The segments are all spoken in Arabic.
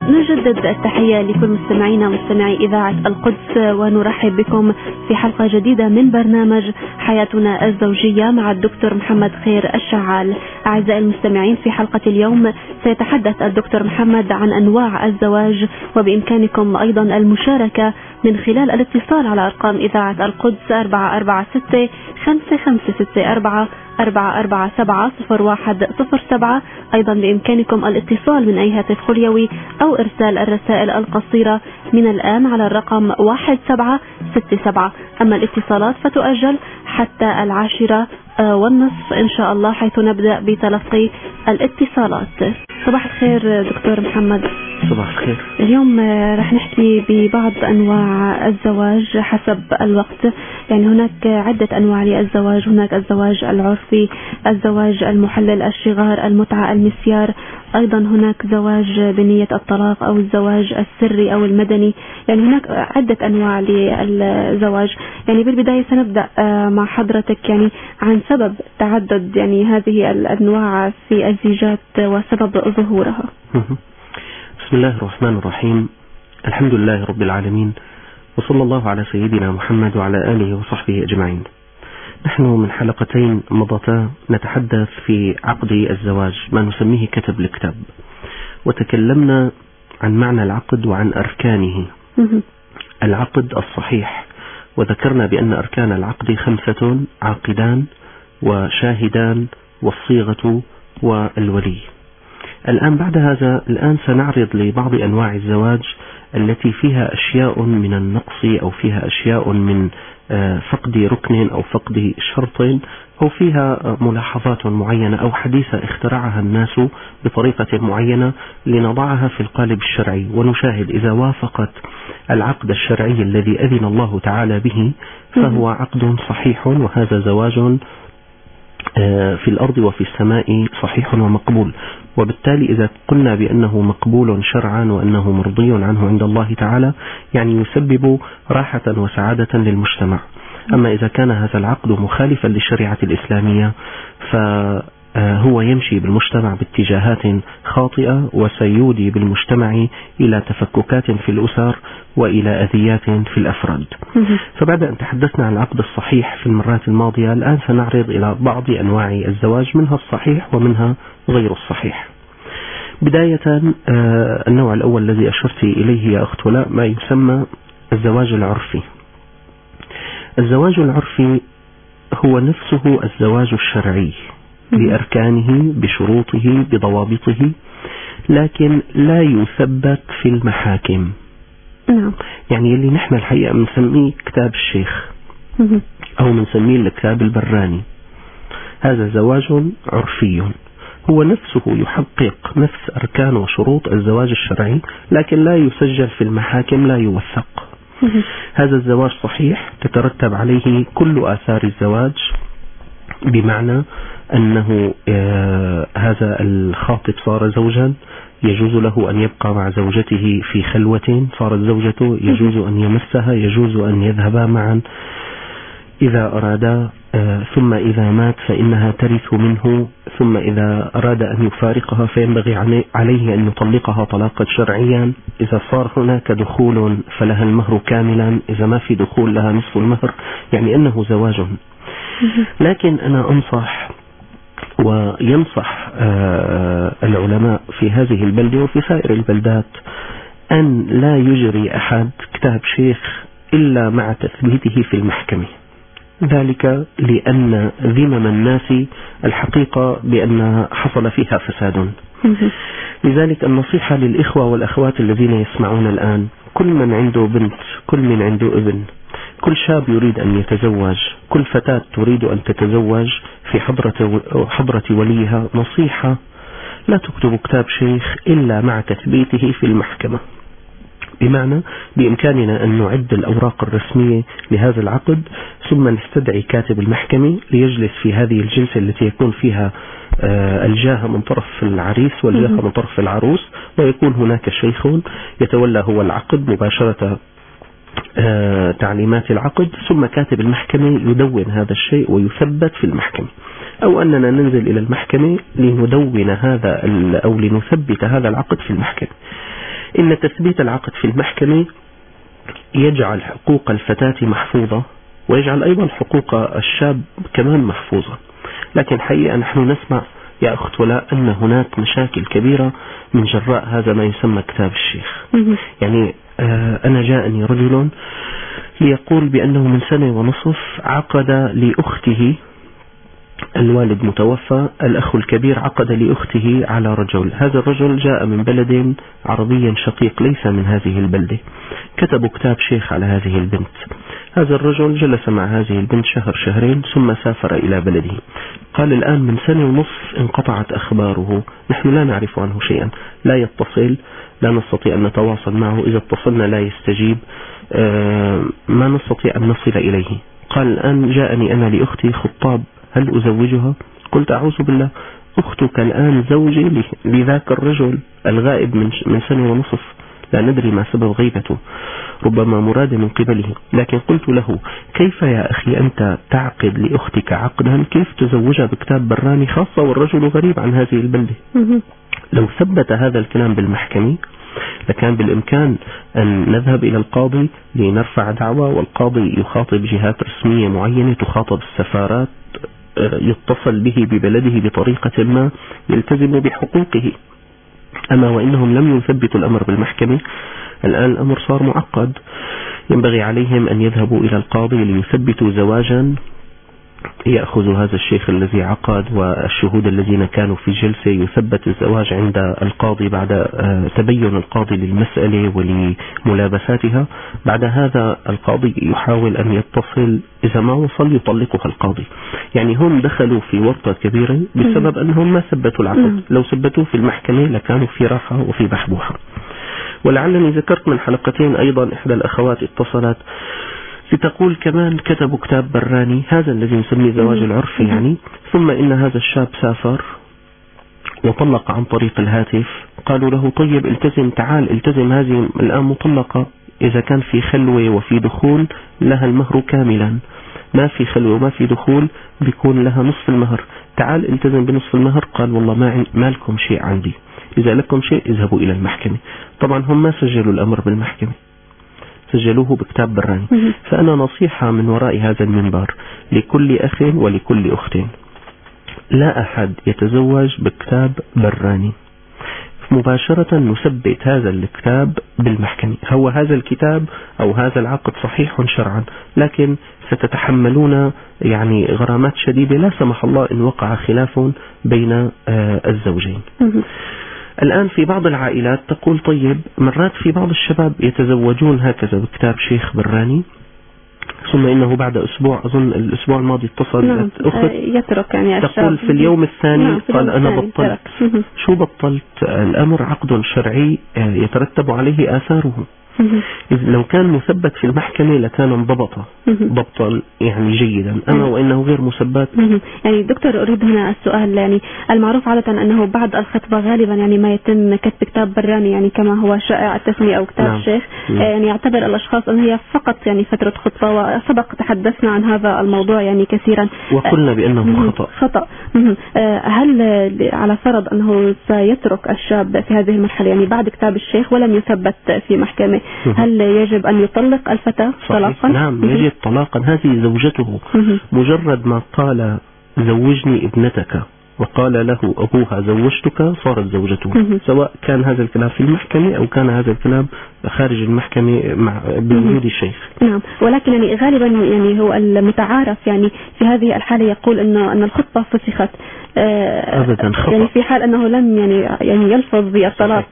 نجدد التحية لكل مستمعينا ومستمعي إذاعة القدس، ونرحب بكم في حلقة جديدة من برنامج حياتنا الزوجية مع الدكتور محمد خير الشعال. أعزائي المستمعين، في حلقة اليوم سيتحدث الدكتور محمد عن أنواع الزواج، وبإمكانكم أيضا المشاركة من خلال الاتصال على أرقام إذاعة القدس 446 5564 447 أيضا بإمكانكم الاتصال من أي هاتف خليوي أو إرسال الرسائل القصيرة من الآن على الرقم 1767. أما الاتصالات فتؤجل حتى 10:30 إن شاء الله، حيث نبدأ بتلقي الاتصالات. صباح الخير دكتور محمد. صباح الخير. اليوم رح نحكي ببعض أنواع الزواج حسب الوقت. يعني هناك عدة أنواع للزواج، هناك الزواج العرفي، الزواج المحلل الشغار، المتعة، المسيار، أيضا هناك زواج بنية الطلاق أو الزواج السري أو المدني. يعني هناك عدة أنواع للزواج. يعني بالبداية سنبدأ مع حضرتك يعني عن سبب تعدد يعني هذه الأنواع في الزيجات وسبب ظهورها. بسم الله الرحمن الرحيم. الحمد لله رب العالمين، وصلى الله على سيدنا محمد وعلى آله وصحبه أجمعين. نحن من حلقتين مضتا نتحدث في عقد الزواج، ما نسميه كتب الكتاب، وتكلمنا عن معنى العقد وعن أركانه. العقد الصحيح، وذكرنا بأن أركان العقد 5: عاقدان وشاهدان والصيغة والولي. الآن بعد هذا سنعرض لبعض أنواع الزواج التي فيها أشياء من النقص أو فيها أشياء من فقد ركن أو فقد شرط أو فيها ملاحظات معينة أو حديثة اخترعها الناس بطريقة معينة لنضعها في القالب الشرعي، ونشاهد إذا وافقت العقد الشرعي الذي أذن الله تعالى به فهو عقد صحيح، وهذا زواج في الأرض وفي السماء صحيح ومقبول. وبالتالي إذا قلنا بأنه مقبول شرعا وأنه مرضي عنه عند الله تعالى، يعني يسبب راحة وسعادة للمجتمع. أما إذا كان هذا العقد مخالفا للشريعة الإسلامية فهو يمشي بالمجتمع باتجاهات خاطئة، وسيودي بالمجتمع إلى تفككات في الأسر وإلى أذيات في الأفراد. فبعد أن تحدثنا عن العقد الصحيح في المرات الماضية، الآن سنعرض إلى بعض أنواع الزواج، منها الصحيح ومنها غير الصحيح. بداية النوع الأول الذي أشرت إليه يا أخت ولاء ما يسمى الزواج العرفي. الزواج العرفي هو نفسه الزواج الشرعي بأركانه بشروطه بضوابطه، لكن لا يثبت في المحاكم. يعني اللي نحن الحقيقة بنسميه كتاب الشيخ أو بنسميه الكتاب البراني، هذا زواج عرفي هو نفسه يحقق نفس أركان وشروط الزواج الشرعي، لكن لا يسجل في المحاكم، لا يوثق. هذا الزواج صحيح، تترتب عليه كل آثار الزواج، بمعنى أنه هذا الخاطب صار زوجا، يجوز له أن يبقى مع زوجته في خلوة، صارت زوجته، يجوز أن يمسها، يجوز أن يذهبا معا إذا أرادا، ثم إذا مات فإنها ترث منه، ثم إذا أراد أن يفارقها فينبغي عليه أن يطلقها طلاقا شرعيا. إذا صار هناك دخول فلها المهر كاملا، إذا ما في دخول لها نصف المهر، يعني أنه زواج. لكن أنا أنصح وينصح العلماء في هذه البلدة وفي سائر البلدات أن لا يجري أحد كتاب شيخ إلا مع تثبيته في المحكمة، ذلك لأن ذمم الناس الحقيقة بأن حصل فيها فساد. لذلك النصيحة للإخوة والأخوات الذين يسمعون الآن، كل من عنده بنت، كل من عنده ابن، كل شاب يريد أن يتزوج، كل فتاة تريد أن تتزوج في حضرة وليها، نصيحة: لا تكتب كتاب شيخ إلا مع تثبيته في المحكمة. بمعنى بإمكاننا أن نعد الأوراق الرسمية لهذا العقد، ثم نستدعي كاتب المحكمة ليجلس في هذه الجلسة التي يكون فيها الجاهة من طرف العريس والجاهة من طرف العروس، ويكون هناك شيخ يتولى هو العقد مباشرة، تعليمات العقد، ثم كاتب المحكمة يدون هذا الشيء ويثبت في المحكمة. أو أننا ننزل إلى المحكمة لندون هذا أو لنثبت هذا العقد في المحكمة. إن تثبيت العقد في المحكمة يجعل حقوق الفتاة محفوظة، ويجعل أيضا حقوق الشاب كمان محفوظة. لكن حقيقة نحن نسمع يا أخت ولاء أن هناك مشاكل كبيرة من جراء هذا ما يسمى كتاب الشيخ. يعني أنا جاءني رجل ليقول بأنه من 1.5 سنة عقد لأخته، الوالد متوفى، الأخ الكبير عقد لأخته على رجل. هذا الرجل جاء من بلد عربي شقيق ليس من هذه البلدة، كتبوا كتاب شيخ على هذه البنت. هذا الرجل جلس مع هذه البنت 1-2 ثم سافر إلى بلده. قال الآن من 1.5 سنة انقطعت أخباره، نحن لا نعرف عنه شيئا، لا يتصل، لا نستطيع أن نتواصل معه، إذا اتصلنا لا يستجيب، ما نستطيع أن نصل إليه. قال الآن جاءني أنا لأختي خطاب، هل أزوجها؟ قلت أعوذ بالله، أختك الآن زوجي لذاك الرجل الغائب من 1.5 سنة، لا ندري ما سبب غيبته، ربما مراد من قبله. لكن قلت له كيف يا أخي أنت تعقد لأختك عقدا، كيف تزوجها بكتاب براني، خاصة والرجل غريب عن هذه البلدة؟ لو ثبت هذا الكلام بالمحكمة لكان بالإمكان أن نذهب إلى القاضي لنرفع دعوة، والقاضي يخاطب جهات رسمية معينة، تخاطب السفارات، يتصل به ببلده بطريقة ما يلتزم بحقوقه. أما وإنهم لم يثبتوا الأمر بالمحكمة، الآن الأمر صار معقد. ينبغي عليهم أن يذهبوا إلى القاضي ليثبتوا زواجا، يأخذ هذا الشيخ الذي عقد والشهود الذين كانوا في جلسة، يثبت الزواج عند القاضي بعد تبين القاضي للمسألة ولملابساتها. بعد هذا القاضي يحاول أن يتصل، إذا ما وصل يطلقها القاضي. يعني هم دخلوا في ورطة كبيرة بسبب أنهم ما ثبتوا العقد، لو ثبتوه في المحكمة لكانوا في راحة وفي بحبوحة. ولعلني ذكرت من حلقتين أيضا إحدى الأخوات اتصلت لتقول كمان كتبوا كتاب براني، هذا الذي نسميه زواج العرفي يعني، ثم إن هذا الشاب سافر وطلق عن طريق الهاتف. قالوا له طيب التزم، تعال التزم، هذه الآن مطلقة، إذا كان في خلوة وفي دخول لها المهر كاملا، ما في خلوة وما في دخول بيكون لها نصف المهر، تعال التزم بنصف المهر. قال والله ما لكم شيء عندي، إذا لكم شيء اذهبوا إلى المحكمة. طبعا هم ما سجلوا الأمر بالمحكمة، سجلوه بكتاب براني. فأنا نصيحة من وراء هذا المنبر لكل أخ ولكل أخت، لا أحد يتزوج بكتاب براني، مباشرة نثبت هذا الكتاب بالمحكمة. هو هذا الكتاب أو هذا العقد صحيح شرعا، لكن ستتحملون يعني غرامات شديدة لا سمح الله إن وقع خلاف بين الزوجين. الآن في بعض العائلات تقول طيب، مرات في بعض الشباب يتزوجون هكذا بكتاب شيخ براني، ثم إنه بعد أسبوع، أظن الأسبوع الماضي اتصل أخت يترك يعني تقول في اليوم الثاني قال أنا بطلت. شو بطلت؟ الأمر عقد شرعي يترتب عليه آثاره. إذ لو كان مثبت في المحكمة لكان انضبط ضبطا يعني جيدا، أما وإنه غير مثبت. يعني دكتور أريد هنا السؤال، يعني المعروف عادة أنه بعد الخطبة غالبا يعني ما يتم كتب كتاب براني، يعني كما هو شائع التسمية أو كتاب الشيخ. يعني يعتبر الأشخاص أن هي فقط يعني فترة خطبة، وسبق تحدثنا عن هذا الموضوع يعني كثيرا وقلنا بأنه خطأ. هل على فرض أنه سيترك الشاب في هذه المرحلة يعني بعد كتاب الشيخ ولم يثبت في محكمة، هل يجب أن يطلق الفتاة طلاقا؟ نعم يجب طلاقا، هذه زوجته. مجرد ما قال زوجني ابنتك وقال له أبوها زوجتك صارت زوجته، سواء كان هذا الكلام في المحكمة أو كان هذا الكلام خارج المحكمة مع بوجود الشيخ. نعم، ولكن يعني غالبا يعني هو المتعارف يعني في هذه الحالة يقول أن الخطبة فسخت، أبدا خطأ. يعني في حال أنه لم يعني يلفظ بالطلاق.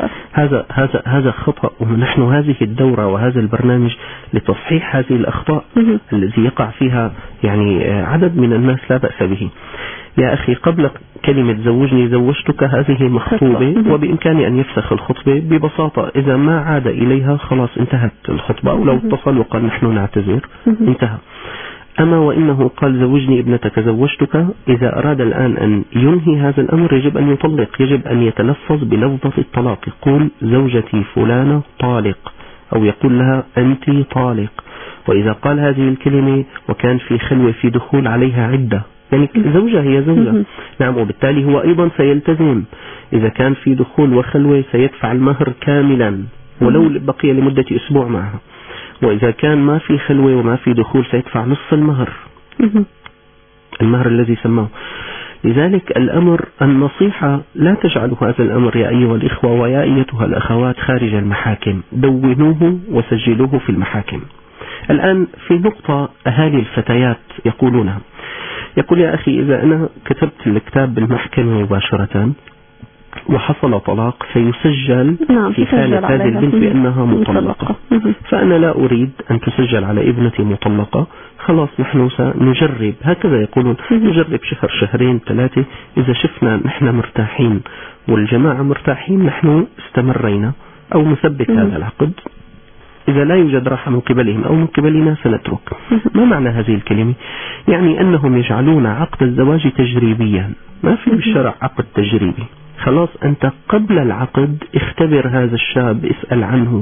هذا خطأ. ونحن هذه الدورة وهذا البرنامج لتصحيح هذه الأخطاء التي يقع فيها يعني عدد من الناس لا بأس به. يا أخي قبل كلمة زوجني زوجتك هذه مخطوبة، وبإمكاني أن يفسخ الخطبة ببساطة. إذا ما عاد إليها خلاص انتهت الخطبة، أو لو اتصل وقال نحن نعتذر انتهى. أما وإنه قال زوجني ابنتك زوجتك، إذا أراد الآن أن ينهي هذا الأمر يجب أن يطلق، يجب أن يتلفظ بلفظة الطلاق، يقول زوجتي فلانة طالق، أو يقول لها أنت طالق. وإذا قال هذه الكلمة وكان في خلوة في دخول عليها عدة، يعني زوجة هي زوجة. نعم، وبالتالي هو أيضا سيلتزم إذا كان في دخول وخلوة سيدفع المهر كاملا ولو بقي لمدة أسبوع معها، وإذا كان ما في خلوة وما في دخول سيدفع نصف المهر، المهر الذي سماه. لذلك الأمر النصيحة لا تجعلوا هذا الأمر يا أيها الإخوة ويا أيتها الأخوات خارج المحاكم، دونوه وسجلوه في المحاكم. الآن في نقطة أهالي الفتيات يقولونها، يقول يا أخي إذا أنا كتبت الكتاب بالمحكمة مباشرة وحصل طلاق سيسجل في حالة هذه البنت بأنها مطلقة، فأنا لا أريد أن تسجل على ابنتي مطلقة، خلاص نحن سنجرب، هكذا يقولون، نجرب شهر شهرين ثلاثة، إذا شفنا نحن مرتاحين والجماعة مرتاحين نحن استمرينا أو نثبت هذا العقد، إذا لا يوجد راحة من قبلهم أو من قبلنا سنترك. ما معنى هذه الكلمة؟ يعني أنهم يجعلون عقد الزواج تجريبيا، ما في بالشرع عقد تجريبي. خلاص أنت قبل العقد اختبر هذا الشاب، اسأل عنه،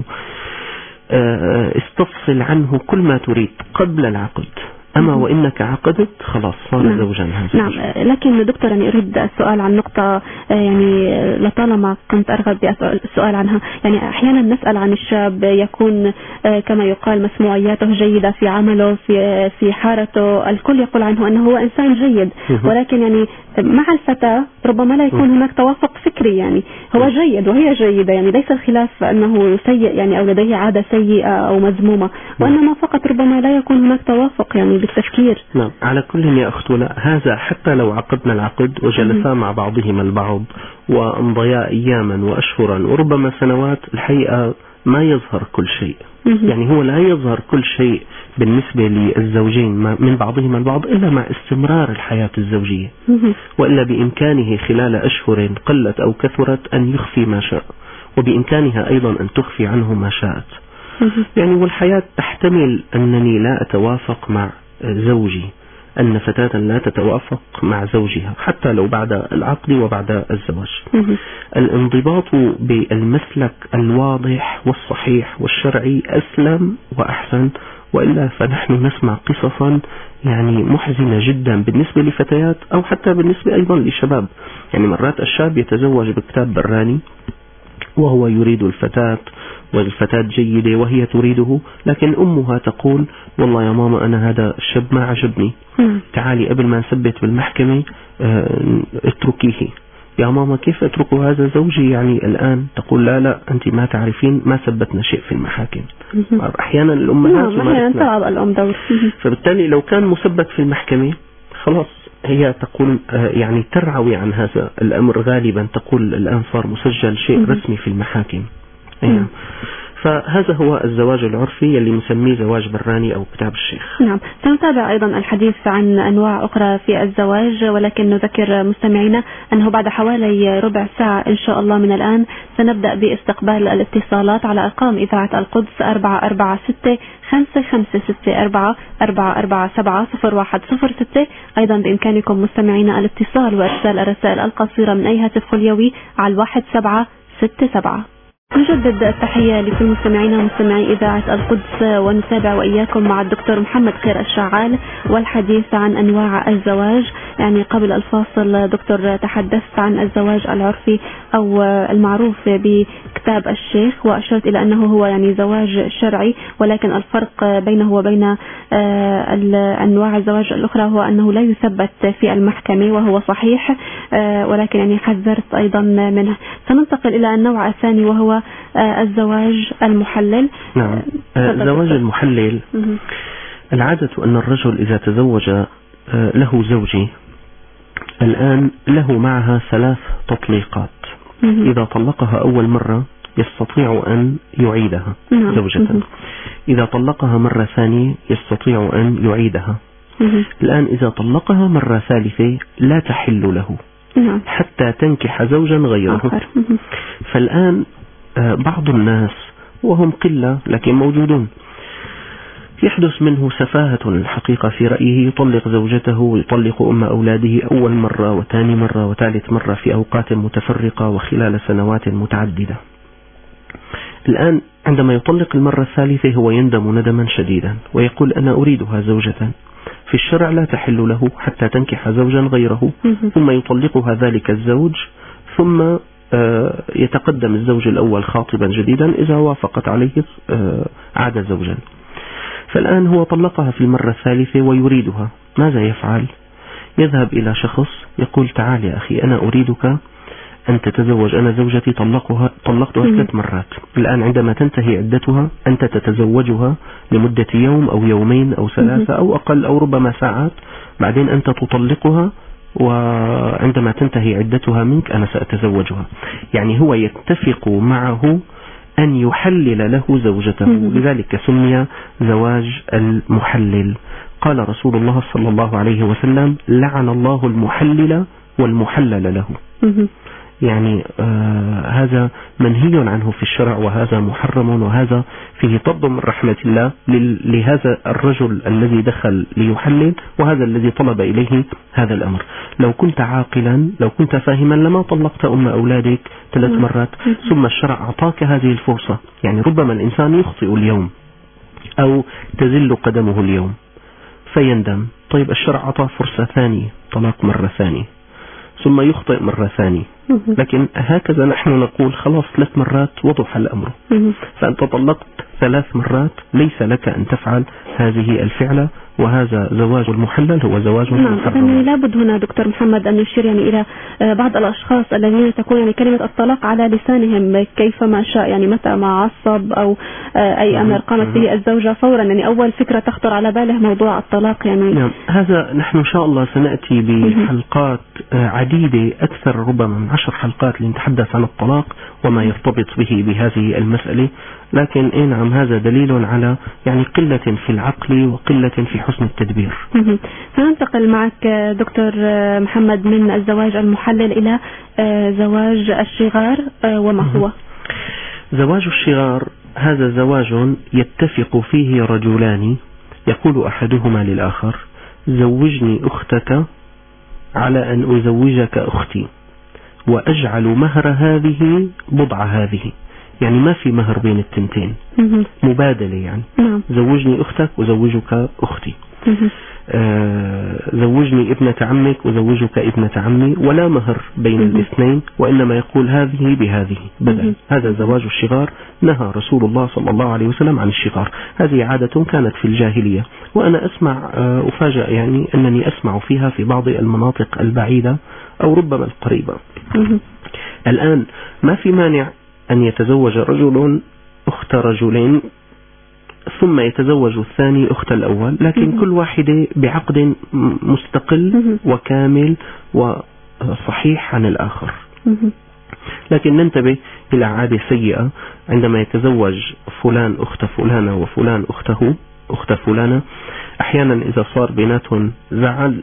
استفصل عنه كل ما تريد قبل العقد، أما وإنك عقدت خلاص صار زوجا. نعم، لكن دكتور أنا أريد السؤال عن نقطة يعني لطالما كنت أرغب بالسؤال عنها. يعني أحيانا نسأل عن الشاب يكون كما يقال مسموعياته جيدة في عمله، في حارته، الكل يقول عنه أنه هو إنسان جيد، ولكن يعني مع الفتاة ربما لا يكون هناك توافق فكري، يعني هو جيد وهي جيدة، يعني ليس الخلاف أنه سيء يعني أو لديه عادة سيئة أو مذمومة، وإنما فقط ربما لا يكون هناك توافق يعني بالتفكير. نعم، على كل يا أختنا هذا حتى لو عقدنا العقد وجلسا مع بعضهما البعض وأمضيا أياما وأشهرا وربما سنوات، الحقيقة ما يظهر كل شيء، يعني هو لا يظهر كل شيء بالنسبة للزوجين من بعضهما البعض إلا مع استمرار الحياة الزوجية، وإلا بإمكانه خلال أشهر قلت أو كثرت أن يخفي ما شاء، وبإمكانها أيضا أن تخفي عنه ما شاءت. يعني والحياة تحتمل أنني لا أتوافق مع زوجي، أن فتاة لا تتوافق مع زوجها حتى لو بعد العقد وبعد الزواج. الانضباط بالمسلك الواضح والصحيح والشرعي أسلم وأحسن، وإلا فنحن نسمع قصصا يعني محزنة جدا بالنسبة لفتيات أو حتى بالنسبة أيضا لشباب. يعني مرات الشاب يتزوج بكتاب براني وهو يريد الفتاة والفتاة جيدة وهي تريده، لكن أمها تقول والله يا ماما أنا هذا الشاب ما عجبني، تعالي قبل ما نثبت بالمحكمة اتركيه. يا ماما كيف أترك هذا زوجي يعني الآن؟ تقول لا أنت ما تعرفين، ما ثبتنا شيء في المحاكم. أحيانا الأمهات فبالتالي لو كان مثبت في المحكمة خلاص هي تقول يعني ترعوي عن هذا الأمر، غالبا تقول الآن صار مسجل شيء رسمي في المحاكم. فهذا هو الزواج العرفي اللي نسميه زواج براني أو كتاب الشيخ. نعم، سنتابع أيضا الحديث عن أنواع أخرى في الزواج، ولكن نذكر مستمعينا أنه بعد حوالي ربع ساعة إن شاء الله من الآن سنبدأ باستقبال الاتصالات على أرقام إذاعة القدس 446-554-447-0106. أيضا بإمكانكم مستمعينا الاتصال وإرسال الرسائل القصيرة من أي هاتف خليوي على 1767. نجدد التحية لكل مستمعينا مستمعي إذاعة القدس، ونتابع وإياكم مع الدكتور محمد خير الشعال والحديث عن أنواع الزواج. يعني قبل الفاصل دكتور تحدثت عن الزواج العرفي أو المعروف بكتاب الشيخ، وأشرت إلى أنه هو يعني زواج شرعي، ولكن الفرق بينه وبين أنواع الزواج الأخرى هو أنه لا يثبت في المحكمة وهو صحيح، ولكن يعني حذرت أيضا منه. سننتقل إلى النوع الثاني وهو الزواج المحلل. نعم، الزواج المحلل العادة أن الرجل إذا تزوج له زوجي الآن له معها 3 تطليقات. إذا طلقها أول مرة يستطيع أن يعيدها زوجة، إذا طلقها مرة ثانية يستطيع أن يعيدها. الآن إذا طلقها مرة ثالثة لا تحل له حتى تنكح زوجا غيره. فالآن بعض الناس وهم قلة لكن موجودون يحدث منه سفاهة الحقيقة في رأيه، يطلق زوجته ويطلق أم أولاده أول مرة وثاني مرة وثالث مرة في أوقات متفرقة وخلال سنوات متعددة. الآن عندما يطلق المرة الثالثة هو يندم ندما شديدا ويقول أنا أريدها زوجة. في الشرع لا تحل له حتى تنكح زوجا غيره، ثم يطلقها ذلك الزوج، ثم يتقدم الزوج الأول خاطبا جديدا، إذا وافقت عليه عاد زوجا. فالآن هو طلقها في المرة الثالثة ويريدها، ماذا يفعل؟ يذهب إلى شخص يقول تعال يا أخي أنا أريدك أن تتزوج، أنا زوجتي طلقتها 3 مرات، الآن عندما تنتهي عدتها أنت تتزوجها لمدة يوم أو يومين أو 3 أو أقل أو ربما ساعات، بعدين أنت تطلقها وعندما تنتهي عدتها منك أنا سأتزوجها. يعني هو يتفق معه أن يحلل له زوجته، لذلك سمي زواج المحلل. قال رسول الله صلى الله عليه وسلم لعن الله المحلل والمحلل له. يعني هذا منهي عنه في الشرع، وهذا محرم، وهذا فيه طرد من رحمة الله لهذا الرجل الذي دخل ليحلل، وهذا الذي طلب إليه هذا الأمر. لو كنت عاقلا، لو كنت فاهما، لما طلقت أم أولادك 3 مرات، ثم الشرع أعطاك هذه الفرصة. يعني ربما الإنسان يخطئ اليوم أو تزل قدمه اليوم فيندم، طيب الشرع أعطاه فرصة ثانية، طلاق مرة ثانية، ثم يخطئ مرة ثانية، لكن هكذا نحن نقول خلاص 3 مرات وضح الأمر. فأنت طلقت 3 مرات، ليس لك أن تفعل هذه الفعلة، وهذا زواج المحلل هو زواج محرم. يعني لابد هنا دكتور محمد أن يشير يعني إلى بعض الأشخاص الذين تكون يعني كلمة الطلاق على لسانهم كيفما شاء، يعني متى ما عصب أو أي أمر قامت به الزوجة فورا، يعني أول فكرة تخطر على باله موضوع الطلاق. يعني نعم، هذا نحن إن شاء الله سنأتي بحلقات عديدة، أكثر ربما من 10 حلقات لنتحدث عن الطلاق وما يرتبط به بهذه المسألة. لكن نعم، هذا دليل على يعني قلة في العقل وقلة في حسن التدبير. سننتقل معك دكتور محمد من الزواج المحلل إلى زواج الشغار، وما هو؟ زواج الشغار هذا زواج يتفق فيه رجلان، يقول أحدهما للآخر زوجني أختك على أن أزوجك أختي، وأجعل مهر هذه بضع هذه، يعني ما في مهر بين التنتين، مبادلة يعني. زوجني أختك وزوجك أختي، زوجني ابنة عمك وزوجك ابنة عمي، ولا مهر بين الاثنين، وإنما يقول هذه بهذه بدل. هذا زواج الشغار، نهى رسول الله صلى الله عليه وسلم عن الشغار. هذه عادة كانت في الجاهلية، وأنا أسمع أفاجأ يعني أنني أسمع فيها في بعض المناطق البعيدة أو ربما القريبة. الآن ما في مانع أن يتزوج رجل أخت رجلين ثم يتزوج الثاني أخت الأول، لكن كل واحدة بعقد مستقل وكامل وصحيح عن الآخر. لكن ننتبه إلى عادة سيئة، عندما يتزوج فلان أخت فلانة وفلان أخته أخت فلانة، أحيانا إذا صار بيناتهم زعل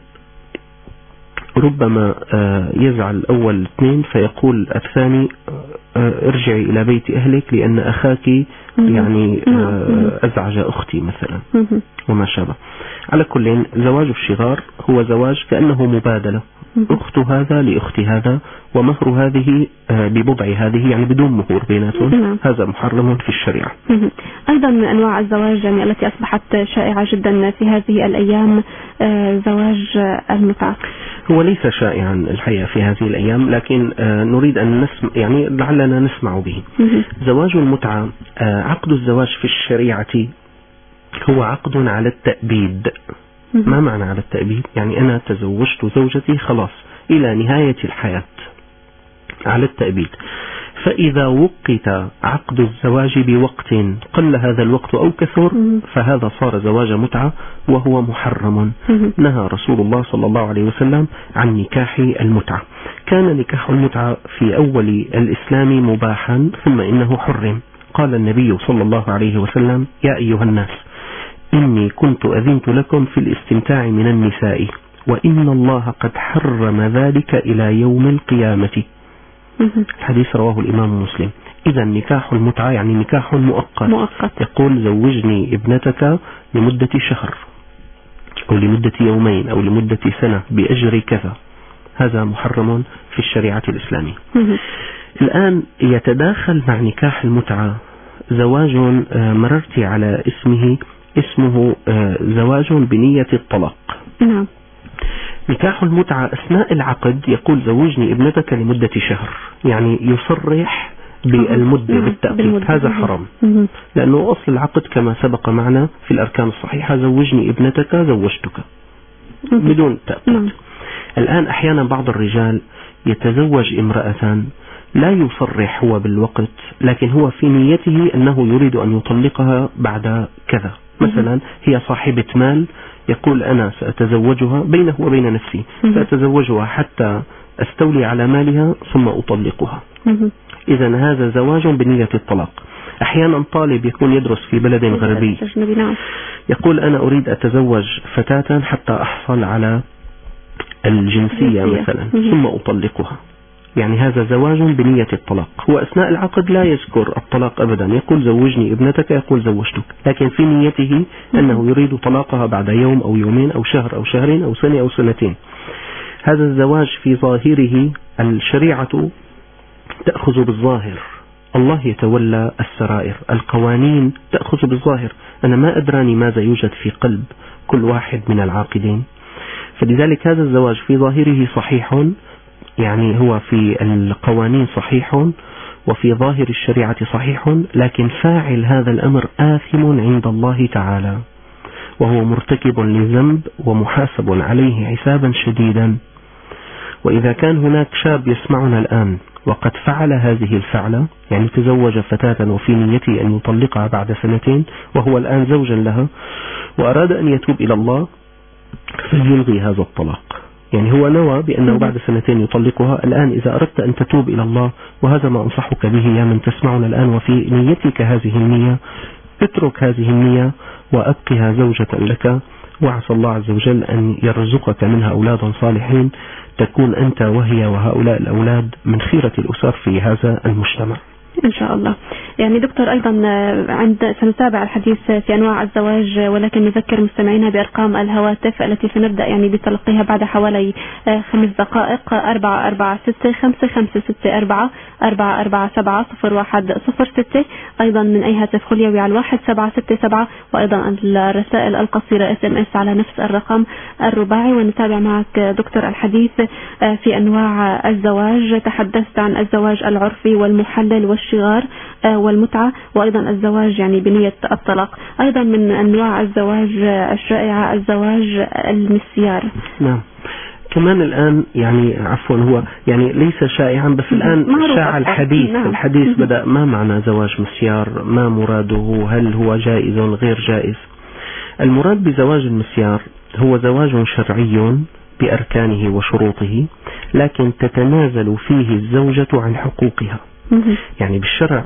ربما يزعل الأول 2 فيقول الثاني ارجعي إلى بيت أهلك لأن أخاك يعني أزعج أختي مثلا وما شابه. على كل، زواج الشغار هو زواج كأنه مبادلة، أخت هذا لأخت هذا، ومهر هذه ببضع هذه، يعني بدون مهور بيناتهم. هذا محرم في الشريعة. أيضا من أنواع الزواج يعني التي أصبحت شائعة جدا في هذه الأيام زواج المتعة. هو ليس شائعا الحقيقة في هذه الأيام، لكن نريد أن نسمع، يعني لعلنا نسمع به. زواج المتعة، عقد الزواج في الشريعة هو عقد على التأبيد. ما معنى على التأبيد؟ يعني أنا تزوجت زوجتي خلاص إلى نهاية الحياة، على التأبيد. فإذا وقت عقد الزواج بوقت قل هذا الوقت أو كثر فهذا صار زواج متعة وهو محرم. نهى رسول الله صلى الله عليه وسلم عن نكاح المتعة. كان نكاح المتعة في أول الإسلام مباحا، ثم إنه حرم. قال النبي صلى الله عليه وسلم يا أيها الناس إني كنت أذنت لكم في الاستمتاع من النساء، وإن الله قد حرم ذلك إلى يوم القيامة. الحديث رواه الإمام مسلم. إذا نكاح المتعة يعني نكاح مؤقت. يقول زوجني ابنتك لمدة شهر أو لمدة يومين أو لمدة سنة بأجر كذا، هذا محرم في الشريعة الإسلامية. الآن يتداخل مع نكاح المتعة زواج مررت على اسمه زواج بنية الطلاق. نكاح المتعة أثناء العقد يقول زوجني ابنتك لمدة شهر، يعني يصرح بالمدة بالتأكيد، هذا حرام، لأنه أصل العقد كما سبق معنا في الأركان الصحيحة زوجني ابنتك زوجتك بدون تأكيد. الآن أحيانا بعض الرجال يتزوج امرأة لا يصرح هو بالوقت، لكن هو في نيته أنه يريد أن يطلقها بعد كذا، مثلا هي صاحبة مال يقول أنا سأتزوجها بينه وبين نفسي، سأتزوجها حتى أستولي على مالها ثم أطلقها. إذن هذا زواج بنية الطلاق. أحيانا طالب يكون يدرس في بلد غربي يقول أنا أريد أتزوج فتاة حتى أحصل على الجنسية مثلا ثم أطلقها، يعني هذا زواج بنية الطلاق. هو أثناء العقد لا يذكر الطلاق أبدا، يقول زوجني ابنتك، يقول زوجتك، لكن في نيته أنه يريد طلاقها بعد يوم أو يومين أو شهر أو شهرين أو سنة أو سنتين. هذا الزواج في ظاهره الشريعة تأخذ بالظاهر، الله يتولى السرائر، القوانين تأخذ بالظاهر، أنا ما أدراني ماذا يوجد في قلب كل واحد من العاقدين. فلذلك هذا الزواج في ظاهره صحيح، يعني هو في القوانين صحيح وفي ظاهر الشريعة صحيح، لكن فاعل هذا الأمر آثم عند الله تعالى، وهو مرتكب للذنب ومحاسب عليه حسابا شديدا. وإذا كان هناك شاب يسمعنا الآن وقد فعل هذه الفعلة، يعني تزوج فتاة وفي نيته أن يطلقها بعد سنتين وهو الآن زوجا لها وأراد أن يتوب إلى الله، فليلغي هذا الطلاق. يعني هو نوى بأنه بعد سنتين يطلقها، الآن إذا أردت أن تتوب إلى الله، وهذا ما أنصحك به يا من تسمعنا الآن وفي نيتك هذه النية، اترك هذه النية وأبقها زوجة لك، وعسى الله عز وجل أن يرزقك منها أولادا صالحين تكون أنت وهي وهؤلاء الأولاد من خيرة الأسر في هذا المجتمع إن شاء الله. يعني دكتور أيضا سنتابع الحديث في أنواع الزواج، ولكن نذكر مستمعينا بأرقام الهواتف التي سنبدأ يعني بتلقيها بعد حوالي 5 دقائق: 446-554-447-0106، أيضا من أي هاتف خليوي على 1767، وأيضا الرسائل القصيرة SMS على نفس الرقم الرباعي. ونتابع معك دكتور الحديث في أنواع الزواج. تحدثت عن الزواج العرفي والمحلل والشغار والمتعة، وأيضا الزواج يعني بنية الطلاق. أيضا من أنواع الزواج الشائعة الزواج المسيار. نعم، كمان الآن يعني عفوا هو يعني ليس شائعا، بس الآن شاع الحديث. نعم. الحديث بدأ ما معنى زواج مسيار، ما مراده، هل هو جائز غير جائز. المراد بزواج المسيار هو زواج شرعي بأركانه وشروطه، لكن تتنازل فيه الزوجة عن حقوقها. يعني بالشرع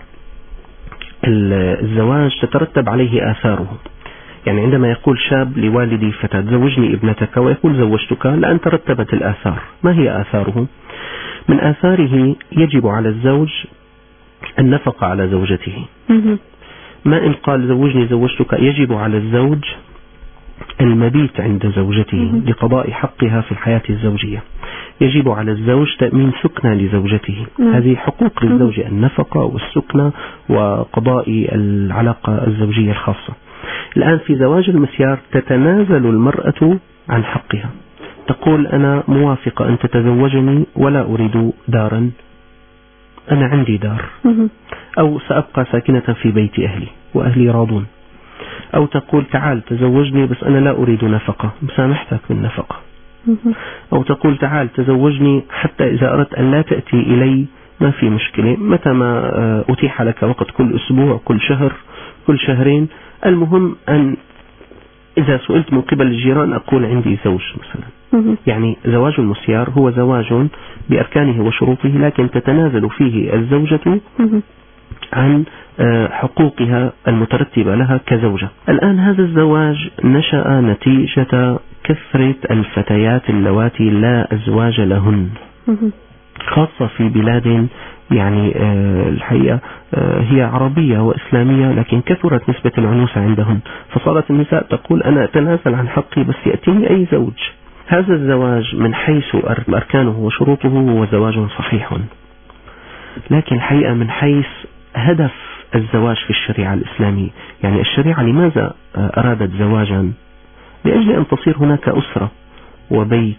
الزواج تترتب عليه آثاره. يعني عندما يقول شاب لوالدي فتاة زوجني ابنتك ويقول زوجتك، لأن ترتبت الآثار. ما هي آثاره؟ من آثاره يجب على الزوج النفقة على زوجته. ما إن قال زوجني زوجتك، يجب على الزوج المبيت عند زوجته لقضاء حقها في الحياة الزوجية. يجب على الزوج تأمين سكنة لزوجته. هذه حقوق للزوج: النفقة والسكنة وقضاء العلاقة الزوجية الخاصة. الآن في زواج المسيار تتنازل المرأة عن حقها، تقول أنا موافقة أن تتزوجني ولا أريد دارا، أنا عندي دار، أو سأبقى ساكنة في بيت أهلي وأهلي راضون. أو تقول تعال تزوجني بس أنا لا أريد نفقة، مسامحتك بالنفقة. أو تقول تعال تزوجني حتى إذا أردت أن لا تأتي إلي ما في مشكلة، متى ما أتيح لك وقت، كل أسبوع، كل شهر، كل شهرين، المهم أن إذا سئلت من قبل الجيران أقول عندي زوج مثلا. يعني زواج المسيار هو زواج بأركانه وشروطه، لكن تتنازل فيه الزوجة عن حقوقها المترتبة لها كزوجة. الآن هذا الزواج نشأ نتيجة كثرة الفتيات اللواتي لا أزواج لهن، خاصة في بلاد يعني الحقيقة هي عربية وإسلامية، لكن كثرت نسبة العنوسة عندهن، فصارت النساء تقول أنا أتنازل عن حقي بس يأتيني أي زوج. هذا الزواج من حيث أركانه وشروطه هو زواج صحيح، لكن الحقيقة من حيث هدف الزواج في الشريعة الإسلامية، يعني الشريعة لماذا أرادت زواجا؟ لأجل أن تصير هناك أسرة وبيت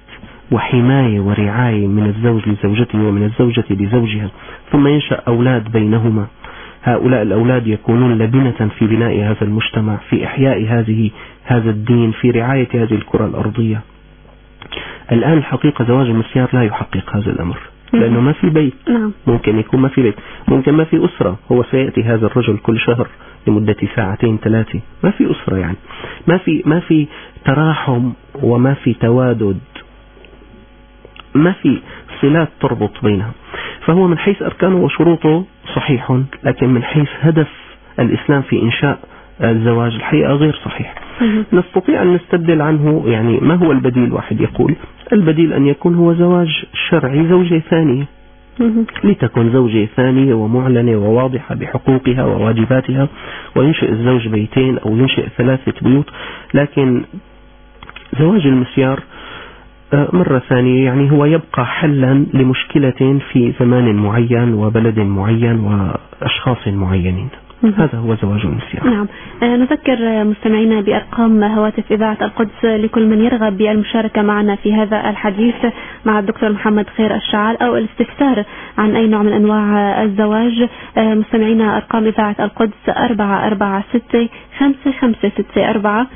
وحماية ورعاية من الزوج لزوجته ومن الزوجة لزوجها، ثم ينشأ أولاد بينهما. هؤلاء الأولاد يكونون لبنة في بناء هذا المجتمع، في إحياء هذا الدين، في رعاية هذه الكرة الأرضية. الآن الحقيقة زواج المسيار لا يحقق هذا الأمر، لأنه ما في بيت. ممكن يكون ما في بيت، ممكن ما في أسرة. هو سيأتي هذا الرجل كل شهر لمدة 2 3 ما في أسرة، يعني ما في تراحم، وما في توادد، ما في صلات تربط بينها. فهو من حيث أركانه وشروطه صحيح، لكن من حيث هدف الإسلام في إنشاء الزواج الحقيقة غير صحيح. نستطيع أن نستبدل عنه، يعني ما هو البديل؟ واحد يقول البديل أن يكون هو زواج شرعي، زوجة ثانية، لتكن زوجة ثانية ومعلنة وواضحة بحقوقها وواجباتها، وينشئ الزوج بيتين أو ينشئ 3 بيوت. لكن زواج المسيار مرة ثانية يعني هو يبقى حلا لمشكلة في زمان معين وبلد معين وأشخاص معينين. هذا هو زواج المسيار. نعم. نذكر مستمعينا بأرقام هواتف إذاعة القدس لكل من يرغب بالمشاركة معنا في هذا الحديث مع الدكتور محمد خير الشعال، أو الاستفسار عن أي نوع من أنواع الزواج. مستمعينا أرقام إذاعة القدس 446 5564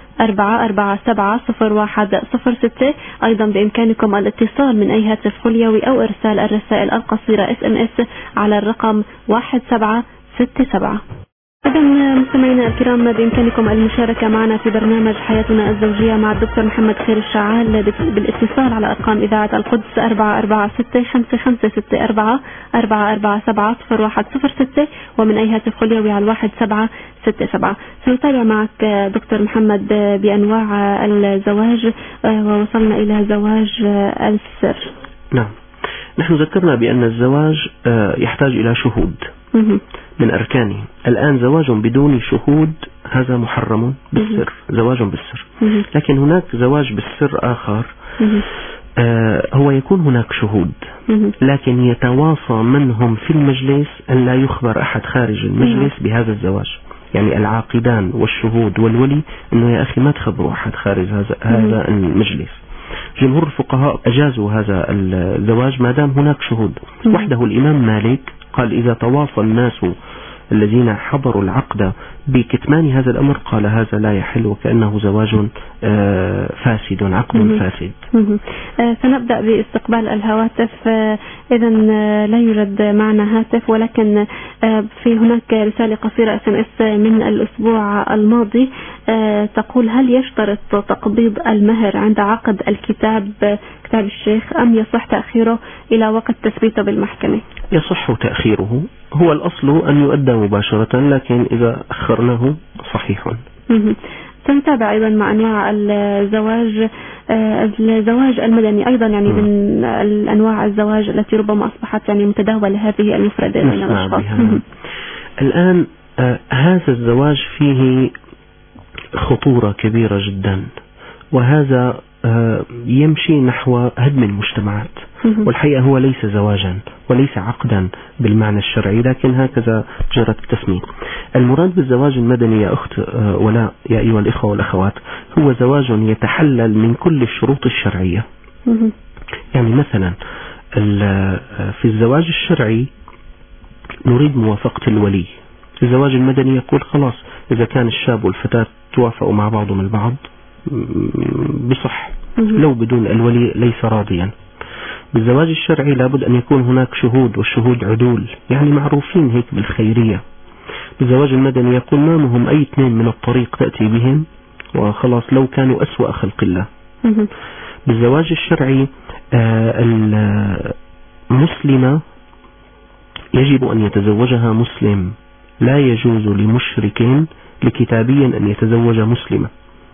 447 أيضا بإمكانكم الاتصال من أي هاتف خليوي أو إرسال الرسائل القصيرة SMS على الرقم 1767. إذا مستمعينا الكرام، بإمكانكم المشاركة معنا في برنامج حياتنا الزوجية مع الدكتور محمد خير الشعال بالاتصال على أرقام إذاعة القدس 446 5564 447 ومن أي هاتف خليوي على 1767. سنتابع معك دكتور محمد بأنواع الزواج، ووصلنا إلى زواج السر. نعم، نحن ذكرنا بأن الزواج يحتاج إلى شهود من أركانه. الآن زواج بدون شهود هذا محرم بالسر، زواج بالسر. لكن هناك زواج بالسر آخر، هو يكون هناك شهود، لكن يتواصى منهم في المجلس أن لا يخبر أحد خارج المجلس بهذا الزواج. يعني العاقدان والشهود والولي أنه يا أخي ما تخبروا أحد خارج هذا المجلس. جمهور الفقهاء أجازوا هذا الزواج ما دام هناك شهود. وحده الإمام مالك قال إذا تواصى الناس الذين حضروا العقد بكتمان هذا الأمر قال هذا لا يحل، وكأنه زواج فاسد، عقد فاسد. سنبدأ باستقبال الهواتف. إذا لا يوجد معنا هاتف، ولكن في هناك رسالة قصيرة SMS من الأسبوع الماضي تقول: هل يشترط تقبيض المهر عند عقد كتاب الشيخ أم يصح تأخيره إلى وقت تثبيته بالمحكمة؟ يصح تأخيره، هو الأصل أن يؤدى مباشرة، لكن إذا أخرناه صحيح. سنتابع أيضا مع أنواع الزواج المدني أيضا، يعني من الأنواع الزواج التي ربما أصبحت يعني متداولة هذه المفردة بين الأشخاص. الآن هذا الزواج فيه خطورة كبيرة جدا، وهذا يمشي نحو هدم المجتمعات. والحقيقة هو ليس زواجا وليس عقدا بالمعنى الشرعي، لكن هكذا جرت التسمية. المراد بالزواج المدني يا أخت ولاء، يا أيها الإخوة والأخوات، هو زواج يتحلل من كل الشروط الشرعية. يعني مثلا في الزواج الشرعي نريد موافقة الولي. الزواج المدني يقول خلاص إذا كان الشاب والفتاة توافقوا مع بعضهم البعض بصح، لو بدون الولي ليس راضيا. بالزواج الشرعي لابد أن يكون هناك شهود، والشهود عدول يعني معروفين هيك بالخيرية. بالزواج المدني يقول ما مهم أي 2 من الطريق تأتي بهم وخلاص لو كانوا أسوأ خلق الله. بالزواج الشرعي المسلمة يجب أن يتزوجها مسلم، لا يجوز لمشرك لكتابي أن يتزوج مسلمة.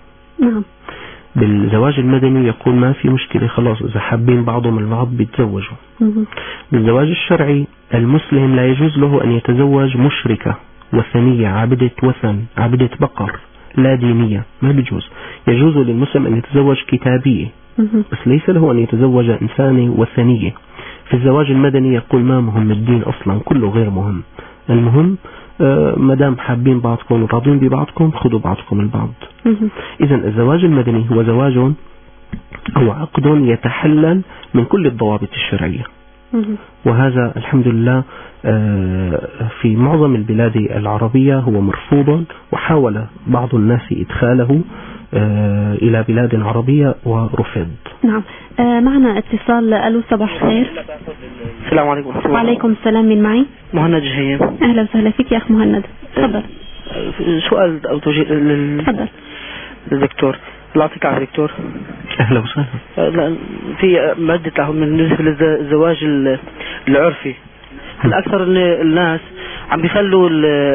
بالزواج المدني يقول ما في مشكلة، خلاص إذا حابين بعضهم البعض بيتزوجوا. بالزواج الشرعي المسلم لا يجوز له أن يتزوج مشركة وثنية، عابدة وثن، عابدة بقر، لا دينية، ما بيجوز. يجوز للمسلم أن يتزوج كتابية، بس ليس له أن يتزوج إنسانة وثنية. في الزواج المدني يقول ما مهم الدين أصلا، كله غير مهم، المهم مدام حابين بعضكم وراضين ببعضكم خذوا بعضكم البعض. إذن الزواج المدني هو زواج أو عقد يتحلل من كل الضوابط الشرعية. وهذا الحمد لله في معظم البلاد العربية هو مرفوض، وحاول بعض الناس إدخاله إلى بلاد عربية ورفض. نعم. معنا اتصال. ألو، صباح الخير. السلام عليكم ورحمة الله. وعليكم السلام. من معي؟ مهند جهيم. أهلا وسهلا فيك يا أخ مهند، تفضل. سؤال أو توجيه تفضل للدكتور. الله يعطيك العافية دكتور. أهلا وسهلا. في مادة بالنسبة للزواج العرفي، هل أكثر الناس عم بيخلوا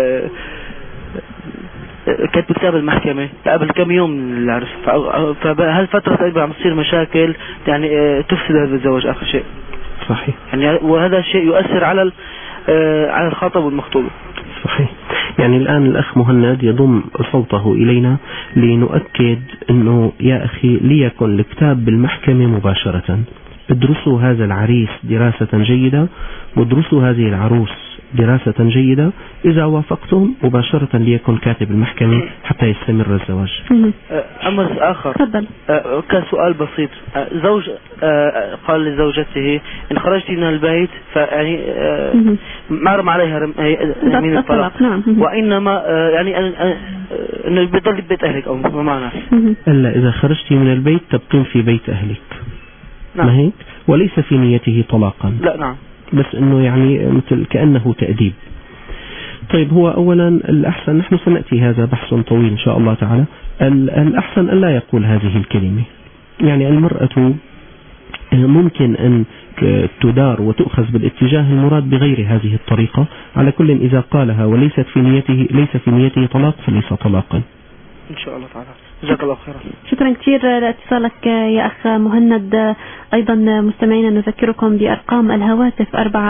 كتب كتاب المحكمة قبل كم يوم من العرس، فهل فترة قريبة عم تصير مشاكل يعني تفسد هذا الزواج آخر شيء؟ صحيح. يعني وهذا الشيء يؤثر على الخاطب والمخطوبة. صحيح. يعني الآن الأخ مهند يضم صوته إلينا لنؤكد أنه يا أخي ليكن الكتاب بالمحكمة مباشرة. ادرسوا هذا العريس دراسة جيدة، وادرسوا هذه العروس دراسة جيدة. إذا وافقتم مباشرة ليكن كاتب المحكمة حتى يستمر الزواج. أمر آخر كسؤال بسيط. زوج قال لزوجته إن خرجت من البيت فيعني معرم عليها يمين الطلاق، وإنما يعني أنه بيضل ببيت أهلك أو ما معنى. إلا إذا خرجت من البيت تبقين في بيت أهلك. نعم. ما هيك؟ وليس في نيته طلاقا. لا. نعم. بس انه يعني مثل كأنه تأديب. طيب، هو اولا الاحسن، نحن سنأتي هذا بحث طويل ان شاء الله تعالى، الاحسن ان لا يقول هذه الكلمة. يعني المرأة ممكن ان تدار وتؤخذ بالاتجاه المراد بغير هذه الطريقة. على كل اذا قالها وليست ليس في نيته طلاق فليس طلاقا ان شاء الله تعالى. جزاك الله خيرا. شكرا كثير لاتصالك يا أخ مهند. أيضا مستمعينا نذكركم بأرقام الهواتف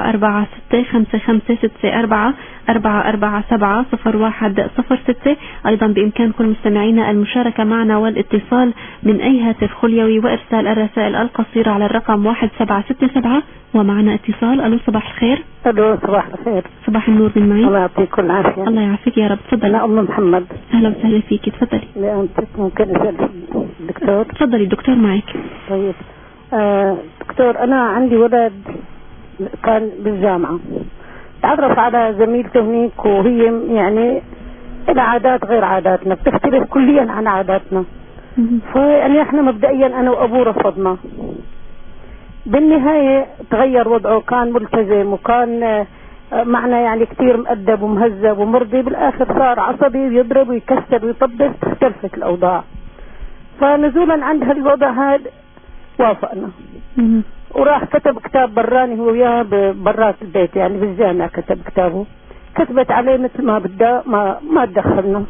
446-5564 447-0106. أيضا بإمكان كل مستمعينا المشاركة معنا والاتصال من أي هاتف خليوي وإرسال الرسائل القصيرة على الرقم 1767. ومعنا اتصال. ألو، صباح الخير. ألو، صباح الخير. صباح النور. من معي؟ الله يعطيك العافية. الله يعافيك يا رب. تفضل. أنا أم محمد. أهلا وسهلا فيك، تفضلي. ممكن أسأل الدكتور؟ تفضلي الدكتور معك. طيب دكتور، أنا عندي ولد كان بالجامعة، تعرف على زميلته هنيك، وهي يعني لها عادات غير عاداتنا، بتختلف كليا عن عاداتنا. فيعني احنا مبدئيا أنا وأبوه رفضنا. بالنهاية تغير وضعه، كان ملتزم وكان معنا يعني كتير مؤدب ومهذب ومرضي، بالآخر صار عصبي ويضرب ويكسر ويطبس، اختلفت الأوضاع. فنزولا عند هالوضع هذا وافقنا، وراح كتب كتاب براني هو وياها برات البيت، يعني بالجامعة كتب كتابه، كتبت عليه مثل ما بدها، ما تدخلنا.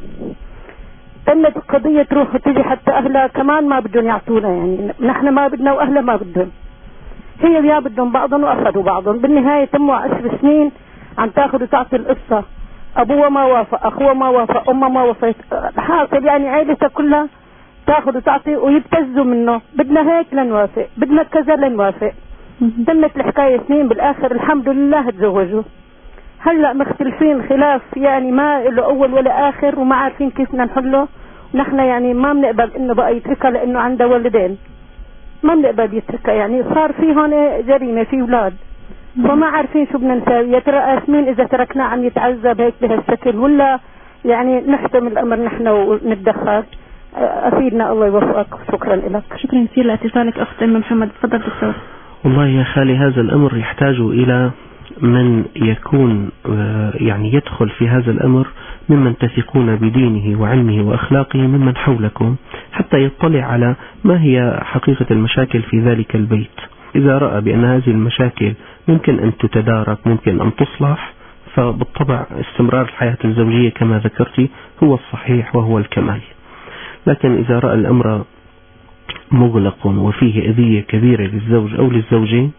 تمت القضية تروح وتجي، حتى أهلها كمان ما بدهم يعطونا، يعني نحن ما بدنا وأهلها ما بدهم. هي وياه بدهم بعضهم وأخذوا بعضهم. بالنهاية تموا 10 سنين عم تاخذ وتعطي القصة. أبوه ما وافق، أخوه ما وافق، أمه ما وافقت، حاصل يعني عائلتها كلها تاخذ وتعطي ويبتزوا منه. بدنا هيك لنوافق، بدنا كذا لنوافق. تمت الحكاية سنين، بالآخر الحمد لله تزوجوا. هلا مختلفين خلاف يعني ما له أول ولا آخر، وما عارفين كيف بدنا نحله. نحن يعني ما بنقبل إنه بقى يتركها لأنه عنده ولدين، ما بنقبل يتركها، يعني صار في هون جريمة في أولاد، فما عارفين شو بدنا نسوي. يا ترى آسمين إذا تركناه عم يتعذب هيك بهالشكل، ولا يعني نحتم الأمر نحن ونتدخل. أفيدنا، الله يوفقك. شكرا لك. شكرا كثير لاتصالك أخت أم محمد. تفضل دكتور. والله يا خالي، هذا الأمر يحتاج إلى من يكون يعني يدخل في هذا الأمر ممن تثقون بدينه وعلمه وأخلاقه ممن حولكم، حتى يطلع على ما هي حقيقة المشاكل في ذلك البيت. إذا رأى بأن هذه المشاكل ممكن أن تتدارك، ممكن أن تصلح، فبالطبع استمرار الحياة الزوجية كما ذكرتي هو الصحيح وهو الكمال. لكن إذا رأى الأمر مغلق وفيه أذية كبيرة للزوج أو للزوجين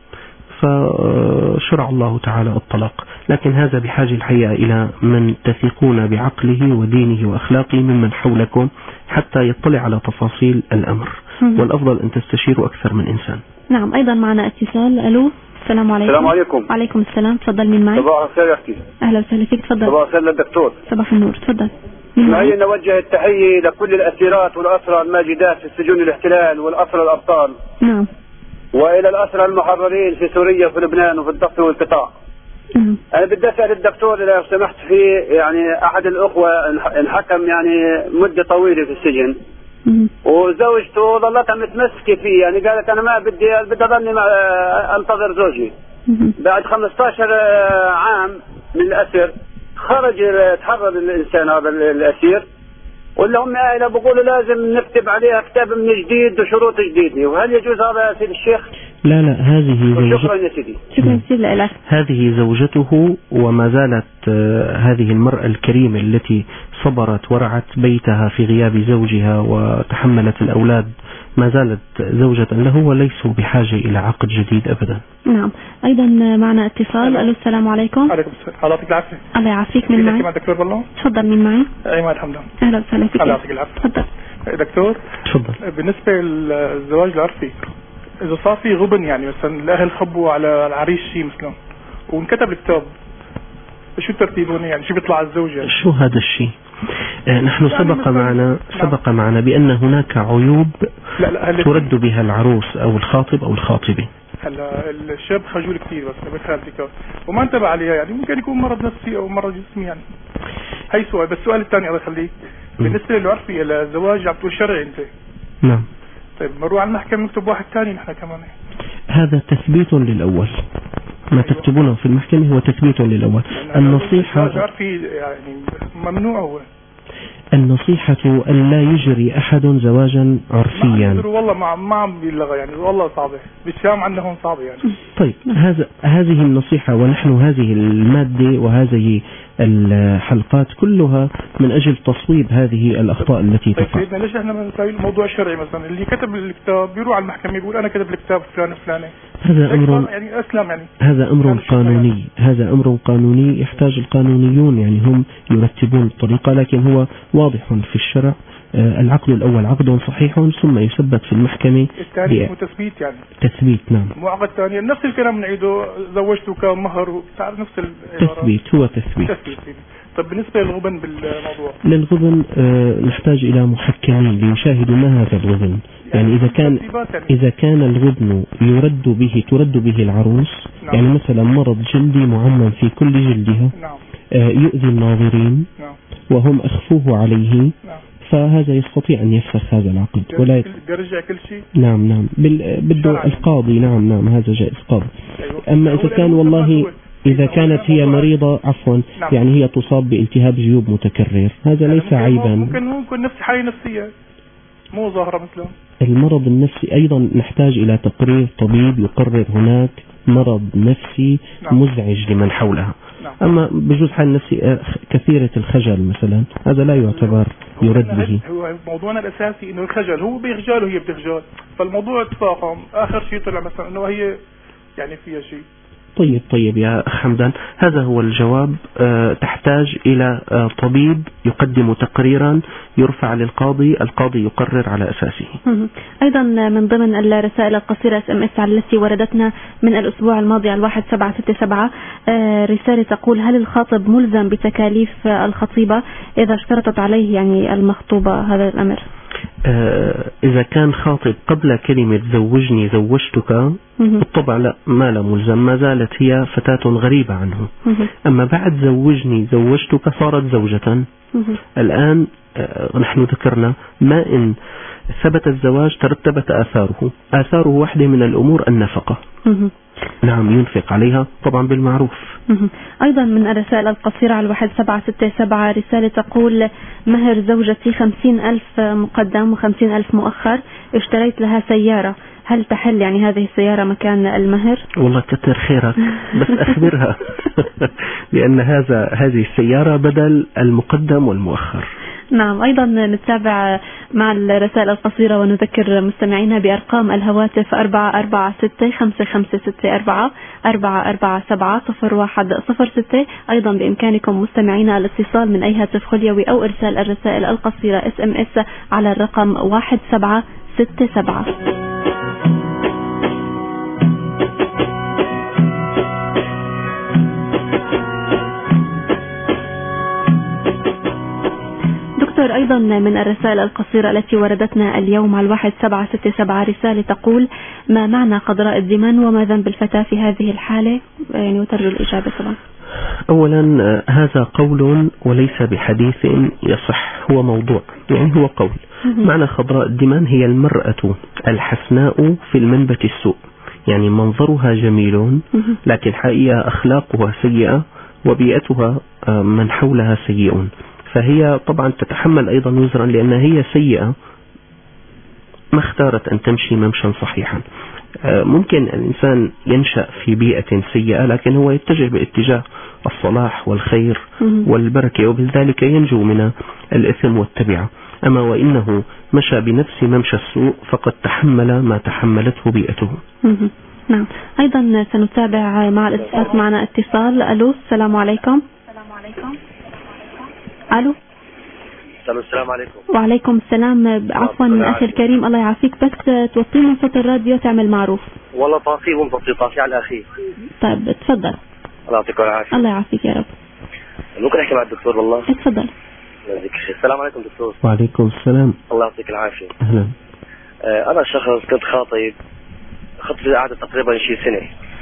فشرع الله تعالى الطلاق. لكن هذا بحاجة الحقيقة إلى من تثقون بعقله ودينه وأخلاقه ممن حولكم حتى يطلع على تفاصيل الأمر، والأفضل أن تستشيروا أكثر من إنسان. نعم. أيضا معنا اتصال. ألو، السلام عليكم. السلام عليكم. وعليكم السلام. تفضل. من معي؟ صباح الخير يا أختي. أهلا وسهلا فيك. تفضل. صباح الخير للدكتور. صباح النور. تفضل. اسمحي نوجه التحية لكل الأسيرات والأسرى الماجدات في سجون الاحتلال والأسرى الأبطال. نعم. وإلى الأسرى المحررين في سوريا وفي لبنان وفي الضفة والقطاع. أنا بدي أسأل الدكتور لو سمحت، في يعني أحد الأخوة انحكم يعني مدة طويلة في السجن، وزوجته ظلتها متمسكة فيه، يعني قالت أنا ما بدي أظني أنتظر زوجي. بعد 15 عام من الأسر خرج تحرر الإنسان هذا الأسير، ولا هم عائلة بيقولوا لازم نكتب عليها كتاب من جديد وشروط جديدة، وهل يجوز هذا يا سيدي الشيخ؟ لا هذه زوجته. شكرا يا سيدي. شكرا لك. هذه زوجته، وما زالت هذه المرأة الكريمة التي صبرت ورعت بيتها في غياب زوجها وتحملت الأولاد، ما زالت زوجة له وليسوا بحاجة إلى عقد جديد أبدا. نعم. أيضا معنا اتصال. ألو السلام عليكم. عليكم السلام. الله يعطيك العافية. الله يعافيك. من معي؟ مع دكتور بالله. تفضل. مين معي؟ أيمن حمدان. أهلا وسهلا فيك. الله يعطيك العافية. تفضل دكتور. تفضل. بالنسبة للزواج العرفي، إذا صار في غبن، يعني مثلا الأهل خبوا على العريس شيء مثلا وانكتب الكتاب، شو الترتيب هون؟ يعني شو بيطلع الزوجة؟ شو هذا الشيء؟ نحن سبق معنا بأن هناك عيوب ترد بها العروس أو الخاطب أو الخاطبة. هلا الشاب خجول كثير بس بخالتك وما انتبه عليها، يعني ممكن يكون مرض نفسي أو مرض جسمي. يعني هي سؤال. بس السؤال الثاني الله يخليك، بالنسبة للعرفي الزواج عم تقول شرعي أنت. نعم. طيب نروح على المحكمة نكتب واحد ثاني نحن كمان. هذا تثبيت للأول. ما تكتبونه في المحكمة هو تثبيت للأول. النصيحة يعني ممنوع. هو النصيحة أن لا يجري أحد زواجا عرفيا. والله ما عم بيلغى، يعني والله صعبة بالشام عندهم صعبة يعني. طيب هذه النصيحة، ونحن هذه المادة وهذه الحلقات كلها من أجل تصويب هذه الأخطاء التي تقع. طيب ليش احنا ما نسوي الموضوع شرعي؟ مثلا اللي كتب الكتاب بيروح على المحكمة بيقول أنا كتب الكتاب فلان. هذا أمر يعني أسلم، يعني هذا أمر قانوني. هذا أمر قانوني يحتاج القانونيون يعني هم يرتبون الطريقة، لكن هو واضح في الشرع. العقد الأول عقد صحيح ثم يثبت في المحكمة. الثاني تثبيت، يعني تثبيت. نعم. معقد ثاني نفس الكلام نعيده، زوجتك مهر وتعرف نفس تثبيت. هو تثبيت. طب بالنسبة للغبن بالموضوع، للغبن نحتاج إلى محكمين ليشاهدوا ما هذا الغبن. يعني إذا كان الغبن ترد به العروس. نعم. يعني مثلا مرض جلدي معمم في كل جلدها. نعم. يؤذي الناظرين. نعم. وهم أخفوه عليه. نعم. فهذا يستطيع أن يفسخ هذا العقد ولا يرجع كل شيء. نعم بده القاضي. نعم هذا جائز قاضي. أيوة. أما إذا كان والله إذا كانت هي مريضة نعم. يعني هي تصاب بالتهاب جيوب متكرر، هذا ليس عيبا. ممكن نفس حالة نفسية مو ظاهرة مثله. المرض النفسي أيضا نحتاج إلى تقرير طبيب يقرر هناك مرض نفسي. نعم. مزعج لمن حولها. نعم. أما بجوز حال نفسي كثيرة الخجل مثلا، هذا لا يعتبر يرد به. هو موضوعنا الأساسي إنه الخجل، هو بيخجل وهي بتخجل، فالموضوع تفاقم. آخر شيء طلع مثلا إنه هي يعني فيها شيء. طيب يا أخ حمدان، هذا هو الجواب. تحتاج إلى طبيب يقدم تقريرا يرفع للقاضي، القاضي يقرر على أساسه. أيضا من ضمن الرسائل القصيرة SMS التي وردتنا من الأسبوع الماضي على 1767 رسالة تقول: هل الخاطب ملزم بتكاليف الخطيبة إذا اشترطت عليه يعني المخطوبة هذا الأمر؟ إذا كان خاطب قبل كلمة زوجني زوجتك بالطبع لا، ما لا ملزم، ما زالت هي فتاة غريبة عنه. أما بعد زوجني زوجتك صارت زوجة. الآن نحن ذكرنا ما إن ثبت الزواج ترتبت آثاره واحدة من الأمور النفقة. نعم ينفق عليها طبعا بالمعروف. أيضا من الرسائل القصيرة على 1767 رسالة تقول: مهر زوجتي 50,000 مقدم و50,000 مؤخر، اشتريت لها سيارة، هل تحل يعني هذه السيارة مكان المهر؟ والله كتر خيرك، بس أخبرها لأن هذه السيارة بدل المقدم والمؤخر. نعم. أيضا نتابع مع الرسائل القصيرة ونذكر مستمعينا بأرقام الهواتف 446-5564 447-0106. أيضا بإمكانكم مستمعينا الاتصال من أي هاتف خليوي أو إرسال الرسائل القصيرة SMS على الرقم 1767. دكتور، أيضا من الرسائل القصيرة التي وردتنا اليوم على 1767 رسالة تقول: ما معنى قضاء الدمان وما ذنب الفتاة في هذه الحالة؟ يعني وترجو الإجابة طبعا. أولا هذا قول وليس بحديث يصح، هو موضوع، يعني هو قول. معنى خضراء الدمان هي المرأة الحسناء في المنبت السوء، يعني منظرها جميل لكن حقيقة أخلاقها سيئة وبيئتها من حولها سيئون، فهي طبعا تتحمل أيضا وزرا لأنها هي سيئة ما اختارت أن تمشي ممشا صحيحا. ممكن الإنسان ينشأ في بيئة سيئة لكن هو يتجه باتجاه الصلاح والخير والبركة، وبذلك ينجو من الإثم والتبعة. أما وإنه مشى بنفس ممشى السوء فقد تحمل ما تحملته بيئته. نعم. أيضا سنتابع مع الاتصال. معنا اتصال. ألو، السلام عليكم. ألو. السلام عليكم. وعليكم السلام. عفوا أخي الكريم، الله يعافيك، بس توطي من صوت الراديو تعمل معروف. والله طافي ومطفي على الأخير. طيب تفضل. الله يعطيك العافية. الله يعافيك يا رب. ممكن أحكي مع الدكتور والله؟ تفضل. السلام عليكم دكتور. وعليكم السلام. الله يعطيك العافية. أهلا. أنا شخص كنت خطبتي قعدت تقريبا شي سنة،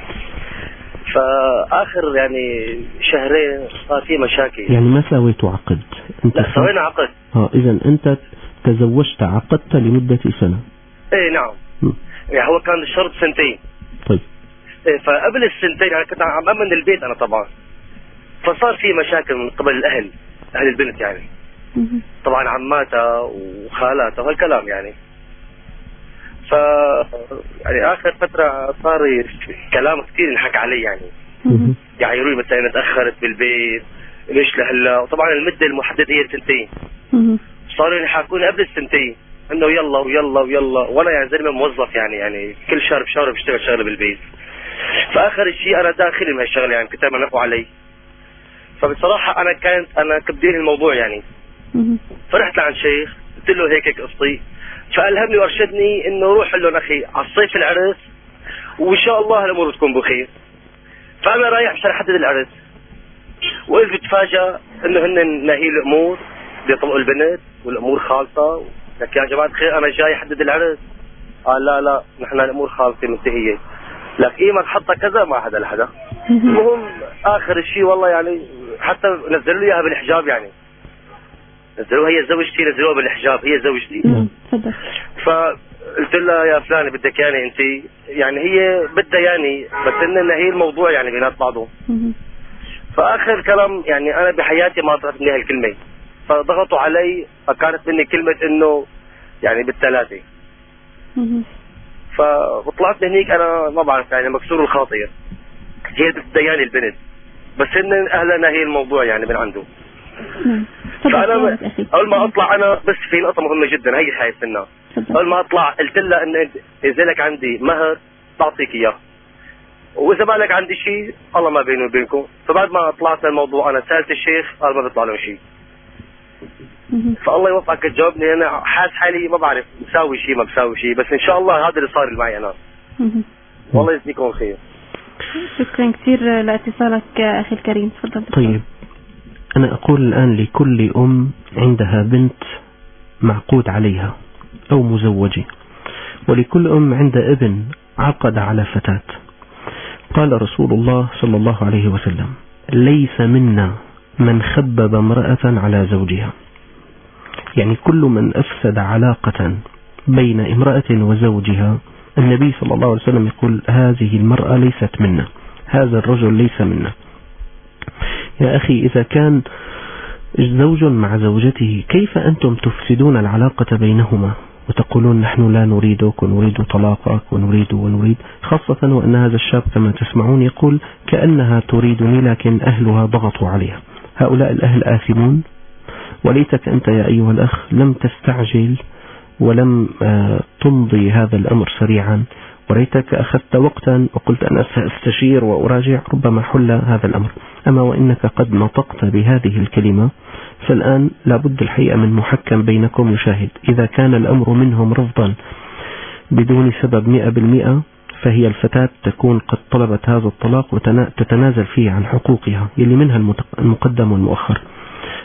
فآخر يعني شهرين صار في مشاكل. يعني ما سويتوا عقد؟ لا سوينا عقد. إذا أنت تزوجت عقدت لمدة سنة؟ إيه نعم. يعني هو كان الشرط سنتين. طيب. إيه، فقبل السنتين أنا كنت عم أمن البيت أنا طبعا، فصار في مشاكل من قبل أهل البنت يعني. طبعا عماتها وخالاتها وهالكلام يعني. ف يعني آخر فترة صار كلام كثير ينحكى علي يعني. يعني يقولوا لي مثلا تأخرت بالبيت ليش لهلا، وطبعا المدة المحددة هي سنتين. صاروا يحاكوني قبل السنتين انه يلا ويلا ويلا، وانا يعني زلمه موظف يعني كل شهر بشهر بشتغل شغله بالبيت. فاخر شيء انا داخلي من هالشغله يعني كنت منقوا علي. فبصراحه انا كنت بدير الموضوع يعني. فرحت لعند شيخ قلت له هيك قصتي، فالهمني وارشدني انه روح لهم اخي على الصيف العرس وان شاء الله الامور تكون بخير. فانا رايح مشان احدد العرس، وإذ بتفاجأ انه هن ناهي الامور بيطلقوا البنت والامور خالصه. لك يا جماعه الخير انا جاي احدد العرس. قال لا نحن الامور خالصه منتهيه. لك قيمه حطها كذا ما حدا لحدا. المهم اخر شيء والله يعني حتى نزلوا لي اياها بالحجاب، يعني نزلوها هي زوجتي، نزلوها بالحجاب هي زوجتي. فقلت لها يا فلانه بدك يعني انت يعني هي بدها يعني بس انها هي الموضوع يعني بينات بعضهم. فاخر كلام يعني انا بحياتي ما طلعت مني هالكلمه، فضغطوا علي فكانت مني كلمه انه يعني بالثلاثه. فطلعت من هيك انا ما بعرف يعني مكسور الخاطر. هي بتدياني البنت بس ان اهلنا هي الموضوع يعني من عنده. فانا اول ما اطلع انا بس في نقطه مهمه جدا هي خايف منها. اول ما اطلع قلت لها ان اذا لك عندي مهر بعطيك اياه، واذا ما لك عندي شيء الله ما بيني وبينكم. فبعد ما طلعت الموضوع انا سالت الشيخ قال ما بيطلع له شيء. فالله يوفقك تجاوبني. انا حاس حالي ما بعرف مساوي شيء ما بساوي شيء، بس ان شاء الله هذا اللي صار معي انا. والله يجزيكم خير. شكرا كثير لاتصالك اخي الكريم. تفضل. طيب انا اقول الان لكل عندها بنت معقود عليها او مزوجة، ولكل عندها ابن عقد على فتاة، قال رسول الله صلى الله عليه وسلم: ليس منا من خبب امرأة على زوجها. يعني كل من أفسد علاقة بين امرأة وزوجها النبي صلى الله عليه وسلم يقول هذه المرأة ليست منا، هذا الرجل ليس منا. يا أخي إذا كان زوج مع زوجته كيف أنتم تفسدون العلاقة بينهما وتقولون نحن لا نريدك ونريد طلاقك ونريد، خاصة وأن هذا الشاب كما تسمعون يقول كأنها تريدني لكن أهلها ضغطوا عليها. هؤلاء الأهل آثمون. وليتك أنت يا أيها الأخ لم تستعجل ولم تمضي هذا الأمر سريعا، وليتك أخذت وقتا وقلت أنا سأستشير وأراجع ربما حل هذا الأمر. أما وإنك قد نطقت بهذه الكلمة فالآن لابد الحقيقة من محكم بينكم يشاهد. إذا كان الأمر منهم رفضا بدون سبب 100% فهي الفتاة تكون قد طلبت هذا الطلاق وتتنازل فيه عن حقوقها يلي منها المقدم والمؤخر.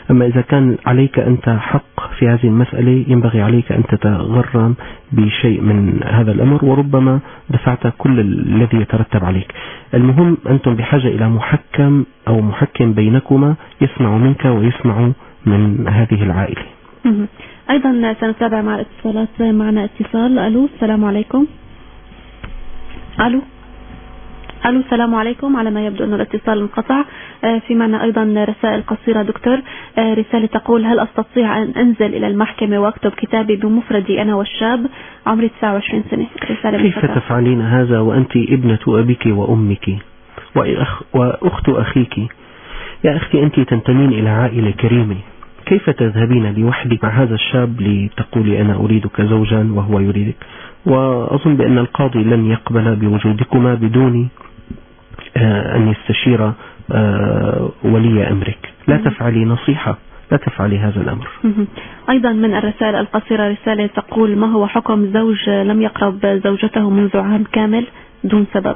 أما إذا كان عليك أنت حق في هذه المسألة ينبغي عليك أن تتغرم بشيء من هذا الأمر، وربما دفعت كل الذي يترتب عليك. المهم أنتم بحاجة إلى محكم أو محكم بينكما يسمع منك ويسمع من هذه العائلة. أيضا سنتابع مع الاتصالات. معنا اتصال. ألو، السلام عليكم. ألو، السلام عليكم. على ما يبدو أن الاتصال انقطع. في معنا أيضا رسائل قصيرة دكتور. رسالة تقول: هل أستطيع أن أنزل إلى المحكمة وأكتب كتابي بمفردي أنا والشاب عمري 29 سنة؟ رسالة كيف تفعلين هذا وأنت ابنة أبيك وأمك وأخت أخيك؟ يا أختي أنت تنتمين إلى عائلة كريمة، كيف تذهبين لوحدك مع هذا الشاب لتقولي أنا أريدك زوجا وهو يريدك؟ وأظن بأن القاضي لن يقبل بوجودكما بدون أن يستشير ولي أمرك. لا تفعلي نصيحة، لا تفعلي هذا الأمر. أيضا من الرسائل القصيرة رسالة تقول: ما هو حكم زوج لم يقرب زوجته منذ عام كامل دون سبب؟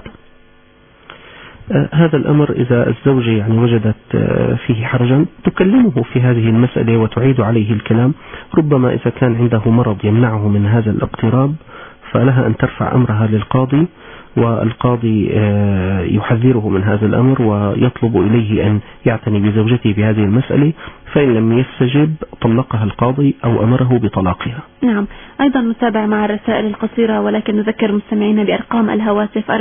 هذا الأمر إذا الزوجة يعني وجدت فيه حرجا تكلمه في هذه المسألة وتعيد عليه الكلام. ربما إذا كان عنده مرض يمنعه من هذا الاقتراب فلها أن ترفع أمرها للقاضي، والقاضي يحذره من هذا الأمر ويطلب إليه أن يعتني بزوجته بهذه المسألة، فإن لم يستجب طلقها القاضي أو أمره بطلاقها. نعم. أيضا نتابع مع الرسائل القصيرة، ولكن نذكر مستمعينا بأرقام الهواتف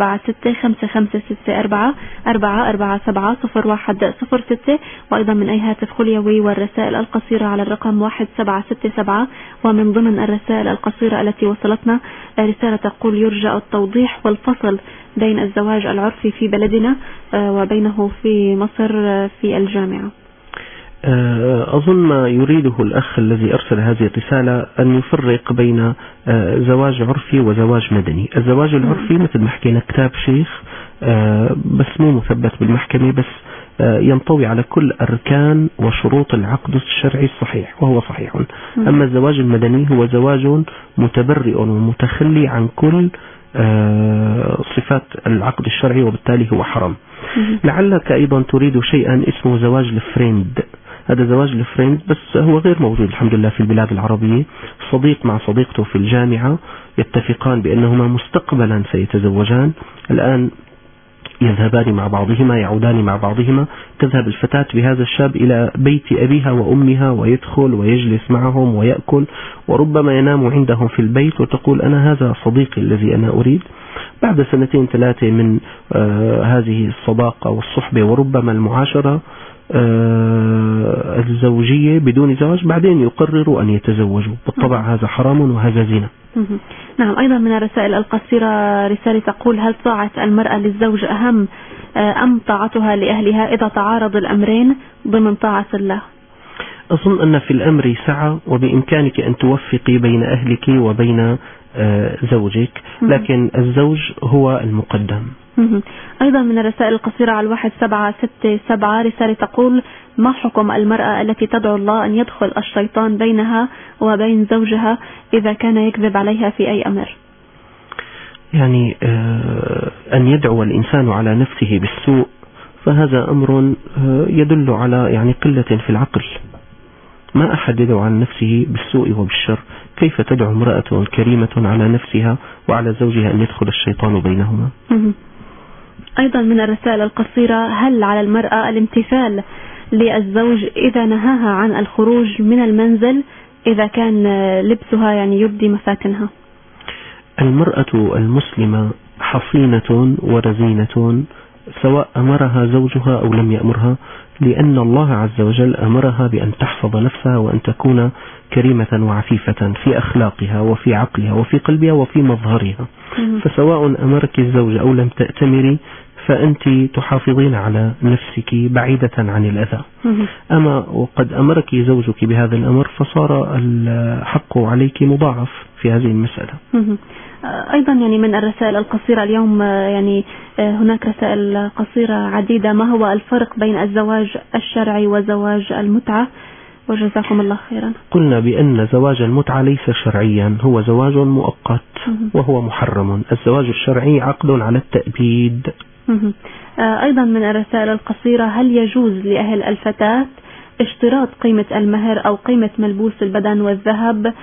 446-556-447-0106، وأيضا من أي هاتف خليوي، والرسائل القصيرة على الرقم 1767. ومن ضمن الرسائل القصيرة التي وصلتنا رسالة تقول: يرجى التوضيح والفصل بين الزواج العرفي في بلدنا وبينه في مصر في الجامعة. أظن ما يريده الأخ الذي أرسل هذه الرسالة أن يفرق بين زواج عرفي وزواج مدني. الزواج العرفي مثل ما حكينا كتاب شيخ بس مو مثبت بالمحكمة، بس ينطوي على كل أركان وشروط العقد الشرعي الصحيح وهو صحيح. أما الزواج المدني هو زواج متبرئ ومتخلي عن كل صفات العقد الشرعي وبالتالي هو حرام. لعلك أيضا تريد شيئا اسمه زواج الفريند. هذا زواج الفريند بس هو غير موجود الحمد لله في البلاد العربية. صديق مع صديقته في الجامعة يتفقان بأنهما مستقبلا سيتزوجان، الآن يذهبان مع بعضهما، يعودان مع بعضهما. تذهب الفتاة بهذا الشاب إلى بيت أبيها وأمها ويدخل ويجلس معهم ويأكل، وربما ينام عندهم في البيت، وتقول أنا هذا صديقي الذي أنا أريد. بعد 2-3 من هذه الصداقة والصحبة وربما المعاشرة الزوجية بدون زواج، بعدين يقرروا أن يتزوجوا. بالطبع هذا حرام وهذا زنا. نعم. أيضا من الرسائل القصيرة رسالة تقول: هل طاعة المرأة للزوج أهم أم طاعتها لأهلها إذا تعارض الأمرين ضمن طاعة الله؟ أظن أن في الأمر سعة، وبإمكانك أن توفقي بين أهلك وبين زوجك، لكن الزوج هو المقدم. أيضا من الرسائل القصيرة على 1767 رسالة تقول: ما حكم المرأة التي تدعو الله أن يدخل الشيطان بينها وبين زوجها إذا كان يكذب عليها في أي أمر؟ يعني أن يدعو الإنسان على نفسه بالسوء فهذا أمر يدل على يعني قلة في العقل. ما أحد يدعو عن نفسه بالسوء وبالشر، كيف تدعو امرأة كريمة على نفسها وعلى زوجها أن يدخل الشيطان بينهما؟ أيضا من الرسائل القصيرة: هل على المرأة الامتثال للزوج إذا نهاها عن الخروج من المنزل إذا كان لبسها يعني يبدي مفاتنها؟ المرأة المسلمة حصينة ورزينة سواء أمرها زوجها أو لم يأمرها، لأن الله عز وجل أمرها بأن تحفظ نفسها وأن تكون كريمة وعفيفة في أخلاقها وفي عقلها وفي قلبها وفي مظهرها. فسواء أمرك الزوج أو لم تأتمري فأنت تحافظين على نفسك بعيدة عن الأذى. أما وقد أمرك زوجك بهذا الأمر فصار الحق عليك مضاعف في هذه المسألة. أيضا يعني من الرسائل القصيرة اليوم يعني هناك رسائل قصيرة عديدة: ما هو الفرق بين الزواج الشرعي وزواج المتعة؟ وجزاكم الله خيرا. قلنا بأن زواج المتعة ليس شرعيا، هو زواج مؤقت وهو محرم. الزواج الشرعي عقد على التأبيد. أيضا من الرسائل القصيرة: هل يجوز لأهل الفتاة اشتراط قيمة المهر أو قيمة ملبوس البدن والذهب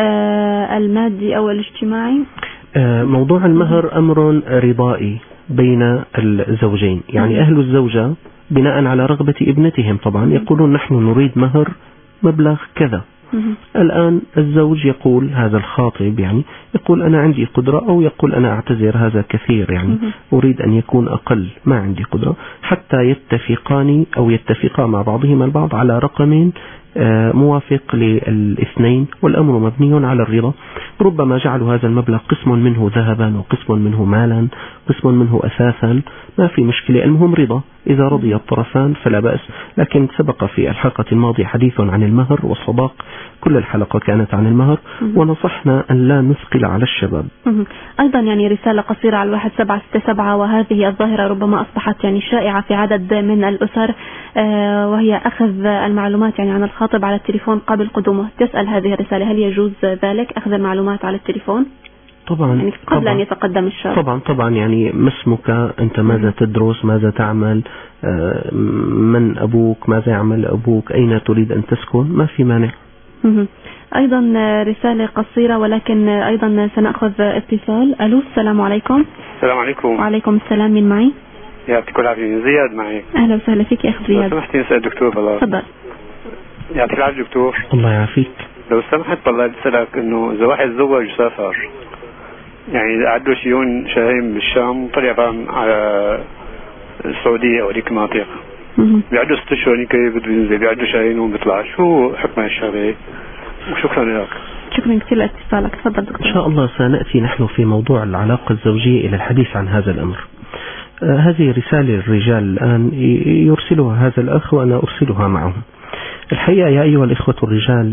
المادي أو الاجتماعي؟ موضوع المهر أمر رضائي بين الزوجين، يعني أهل الزوجة بناء على رغبة ابنتهم طبعا يقولون نحن نريد مهر مبلغ كذا. الآن الزوج يقول، هذا الخاطب يعني يقول أنا عندي قدرة، أو يقول أنا أعتذر هذا كثير يعني أريد أن يكون أقل، ما عندي قدرة، حتى يتفقان أو يتفقا مع بعضهما البعض على رقم موافق للاثنين، والأمر مبني على الرضا. ربما جعلوا هذا المبلغ قسم منه ذهبا وقسم منه مالا، قسم منه أثاثا، ما في مشكلة، المهم رضا. إذا رضي الطرفان فلا بأس. لكن سبق في الحلقة الماضية حديث عن المهر والصداق، كل الحلقة كانت عن المهر، ونصحنا أن لا نثقل على الشباب. أيضا يعني رسالة قصيرة على 1767، وهذه الظاهرة ربما أصبحت يعني شائعة في عدد من الأسر، وهي أخذ المعلومات يعني عن الخاطب على التليفون قبل قدومه. تسأل هذه الرسالة هل يجوز ذلك، أخذ المعلومات على التليفون؟ طبعا يعني قبل أن يتقدم الشاب. طبعا يعني ما اسمك، أنت ماذا تدرس، ماذا تعمل، من أبوك، ماذا يعمل أبوك، أين تريد أن تسكن، ما في مانع. أيضا رسالة قصيرة ولكن أيضا سنأخذ اتصال. ألو، السلام عليكم. السلام عليكم. وعليكم السلام، من معي؟ يعطيك العافية، زياد معي. أهلا وسهلا فيك يا أخ زياد. لو سمحتي نسأل الدكتور بالله. تفضل. يعطيك العافية دكتور. الله يعافيك. لو سمحت بالله بسألك إنه إذا واحد تزوج وسافر، يعني عنده شيون شهرين بالشام طلع على السعودية أو ذيك المناطق، بيعدوا 6 أشهر هيك بده ينزل، بيعدوا شهرين وما بيطلعش، شو حكم هالشغلة؟ وشكرا لك. شكرا كثير لاتصالك. تفضل دكتور. إن شاء الله سنأتي نحن في موضوع العلاقة الزوجية إلى الحديث عن هذا الأمر. هذه رسالة الرجال الآن يرسلها هذا الأخ وأنا أرسلها معه. الحقيقة يا أيها الإخوة الرجال،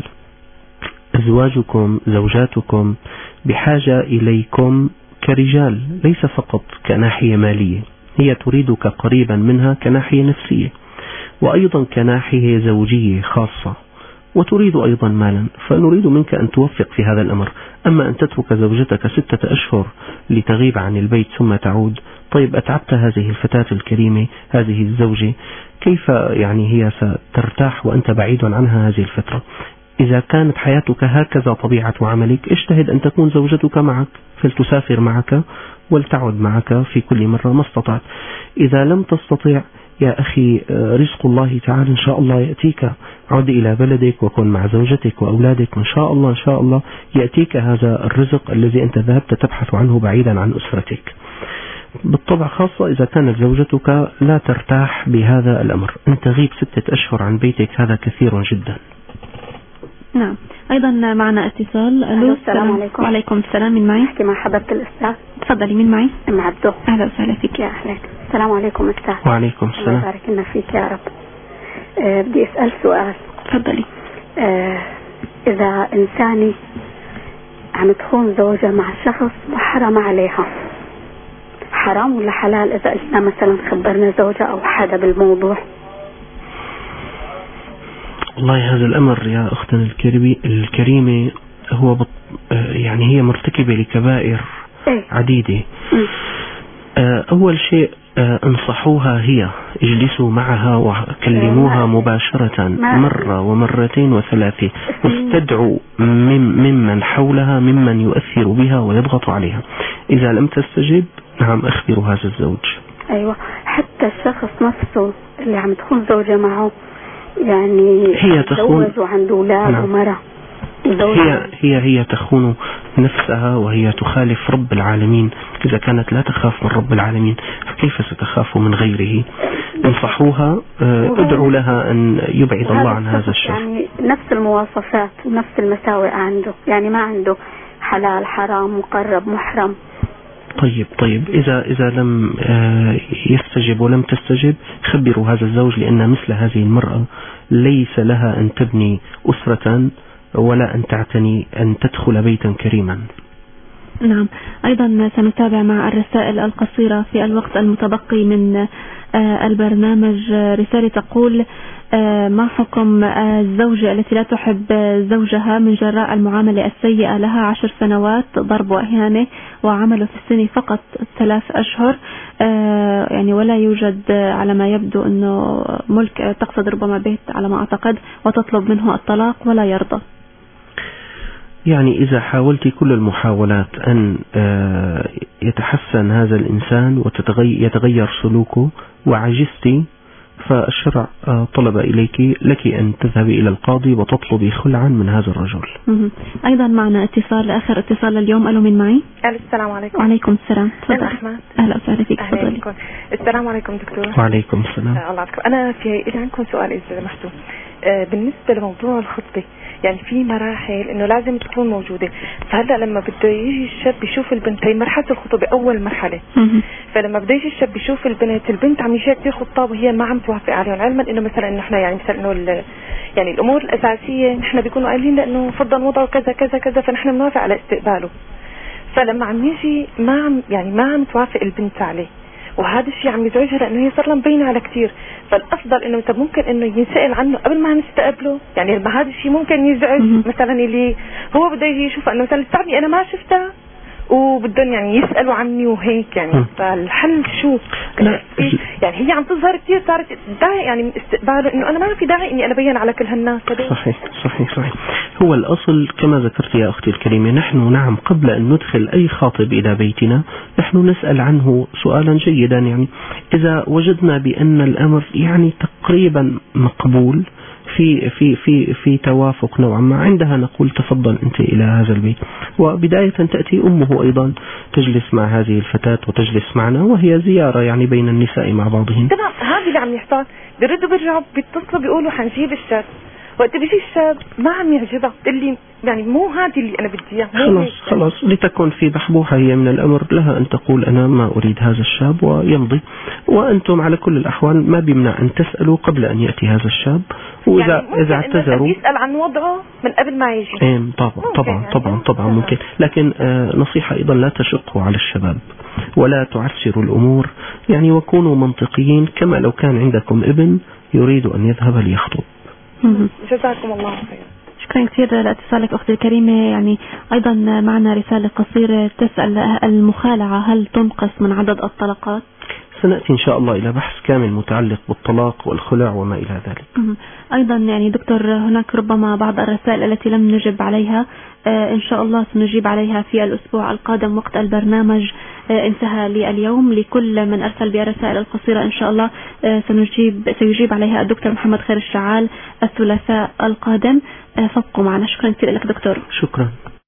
أزواجكم زوجاتكم بحاجة إليكم كرجال، ليس فقط كناحية مالية، هي تريدك قريبا منها كناحية نفسية، وأيضا كناحية زوجية خاصة، وتريد أيضا مالا، فنريد منك أن توفق في هذا الأمر. أما أن تترك زوجتك 6 أشهر لتغيب عن البيت ثم تعود، طيب أتعبت هذه الفتاة الكريمة، هذه الزوجة، كيف يعني هي سترتاح وأنت بعيد عنها هذه الفترة؟ إذا كانت حياتك هكذا طبيعة عملك، اجتهد أن تكون زوجتك معك، فلتسافر معك ولتعد معك في كل مرة ما استطعت. إذا لم تستطع يا أخي، رزق الله تعالى إن شاء الله يأتيك، عد إلى بلدك وكن مع زوجتك وأولادك، إن شاء الله إن شاء الله يأتيك هذا الرزق الذي أنت ذهبت تبحث عنه بعيدا عن أسرتك. بالطبع خاصة إذا كانت زوجتك لا ترتاح بهذا الأمر، أن تغيب 6 أشهر عن بيتك هذا كثير جدا. نعم. أيضا معنا اتصال. ألو، السلام عليكم. وعليكم السلام، من معي؟ أحكي مع حضرة الأستاذ. تفضلي، من معي؟ أم عبدو. أهلا وسهلا فيك. يا أهلا. السلام عليكم أستاذ. وعليكم السلام. الله يبارك لنا فيك يا رب. بدي أسأل سؤال. تفضلي. إذا إنساني عم تخون زوجة مع شخص محرم عليها، حرام ولا حلال إذا إجنا مثلا خبرنا زوجة أو حدا بالموضوع؟ والله هذا الأمر يا أختنا الكريمة هو يعني هي مرتكبة لكبائر عديدة. أول شيء انصحوها، هي اجلسوا معها وكلموها مباشرة مرة ومرتين وثلاثة، واستدعوا ممن حولها ممن يؤثر بها ويضغط عليها. إذا لم تستجب، نعم، أخبروا هذا الزوج. أيوة، حتى الشخص نفسه اللي عم تكون زوجة معه، يعني هي تخون وعنده أولاد ومرة، هي تخون نفسها وهي تخالف رب العالمين. إذا كانت لا تخاف من رب العالمين فكيف ستخاف من غيره؟ انصحوها، ادعوا لها أن يبعد الله عن هذا الشر. يعني نفس المواصفات ونفس المساوئ عنده، يعني ما عنده حلال حرام مقرب محرم. طيب إذا لم يستجب ولم تستجب، خبروا هذا الزوج، لأن مثل هذه المرأة ليس لها أن تبني أسرة ولا أن تعتني أن تدخل بيتا كريما. نعم. أيضا سنتابع مع الرسائل القصيرة في الوقت المتبقي من البرنامج. رسالة تقول: ما حكم الزوجة التي لا تحب زوجها من جراء المعاملة السيئة لها 10 سنوات ضرب وإهانة، وعمله في السنة فقط 3 أشهر، يعني ولا يوجد على ما يبدو أنه ملك، تقصد ربما بيت على ما أعتقد، وتطلب منه الطلاق ولا يرضى. يعني إذا حاولت كل المحاولات أن يتحسن هذا الإنسان ويتغير سلوكه وعجزتي، فالشرع طلب لك أن تذهبي إلى القاضي وتطلبي خلعا من هذا الرجل. أيضا معنا اتصال، آخر اتصال اليوم. ألو، من معي؟ السلام عليكم. وعليكم السلام. تفضل. أحمد. أهلا وسهلا فيك. تفضلي. السلام عليكم دكتور. وعليكم السلام. الله يعافيكم. أنا إذا عندكم سؤال إذا سمحتوا، بالنسبة لموضوع الخطبة، يعني في مراحل إنه لازم تكون موجودة. فهلا لما بده يجي الشاب يشوف البنت، هي مرحلة الخطوبة أول مرحلة. فلما بده يجي الشاب يشوف البنت عم يشارك كثير خطاب وهي ما عم توافق عليهم، علما إنه مثلا إنه إحنا يعني مثلا إنه يعني الأمور الأساسية نحن بيكونوا قايلين لأنه فضل وضعه كذا كذا كذا، فنحن بنوافق على استقباله. فلما عم يجي ما عم توافق البنت عليه، وهذا الشيء عم يزعجها لأنه هي صار لها مبينة على كثير. فالأفضل إنه طب ممكن إنه ينسأل عنه قبل ما نستقبله، يعني لما هذا الشيء ممكن يزعج مثلا اللي هو بده يجي يشوف إنه مثلا استعبني أنا ما شفتها وبدهم يعني يسألوا عني وهيك يعني. فالحل شو؟ يعني هي عم تظهر كثير، صارت داعي يعني من استقباله إنه أنا ما في داعي إني أنا أبين على كل هالناس. صحيح. هو الأصل كما ذكرت يا أختي الكريمة، نحن نعم قبل أن ندخل أي خاطب إلى بيتنا نحن نسأل عنه سؤالا جيدا. يعني إذا وجدنا بأن الأمر يعني تقريبا مقبول في توافق نوعا ما، عندها نقول تفضل أنت إلى هذا البيت. وبداية تأتي أمه أيضا تجلس مع هذه الفتاة وتجلس معنا، وهي زيارة يعني بين النساء مع بعضهم. تمام. هذا اللي عم يحصل، بيردوا بيرجعوا بيتصلوا بيقولوا حنجيب الشاب، وقت بيجي الشاب ما عم يعجبها اللي يعني مو هذه اللي أنا بدي إياه. خلاص لتكون في بحبوحة هي من الأمر، لها أن تقول أنا ما أريد هذا الشاب ويمضي. وأنتم على كل الأحوال ما بيمنع أن تسألوا قبل أن يأتي هذا الشاب، وإذا يعني اعتذروا يسأل عن وضعه من قبل ما يجي. طبعا ممكن. لكن نصيحة أيضا لا تشقوا على الشباب ولا تعسروا الأمور، يعني وكونوا منطقيين كما لو كان عندكم ابن يريد أن يذهب ليخطب. جزاكم الله خير. شكرا كثير لاتصالك أختي الكريمة. يعني أيضا معنا رسالة قصيرة تسأل المخالعة هل تنقص من عدد الطلقات؟ سنأتي إن شاء الله إلى بحث كامل متعلق بالطلاق والخلع وما إلى ذلك. أيضا يعني دكتور هناك ربما بعض الرسائل التي لم نجب عليها، إن شاء الله سنجيب عليها في الأسبوع القادم. وقت البرنامج انتهى لي اليوم. لكل من أرسل بالرسائل القصيرة إن شاء الله سيجيب عليها الدكتور محمد خير الشعال الثلاثاء القادم. فابقوا معنا. شكرا كثير لك دكتور. شكرا.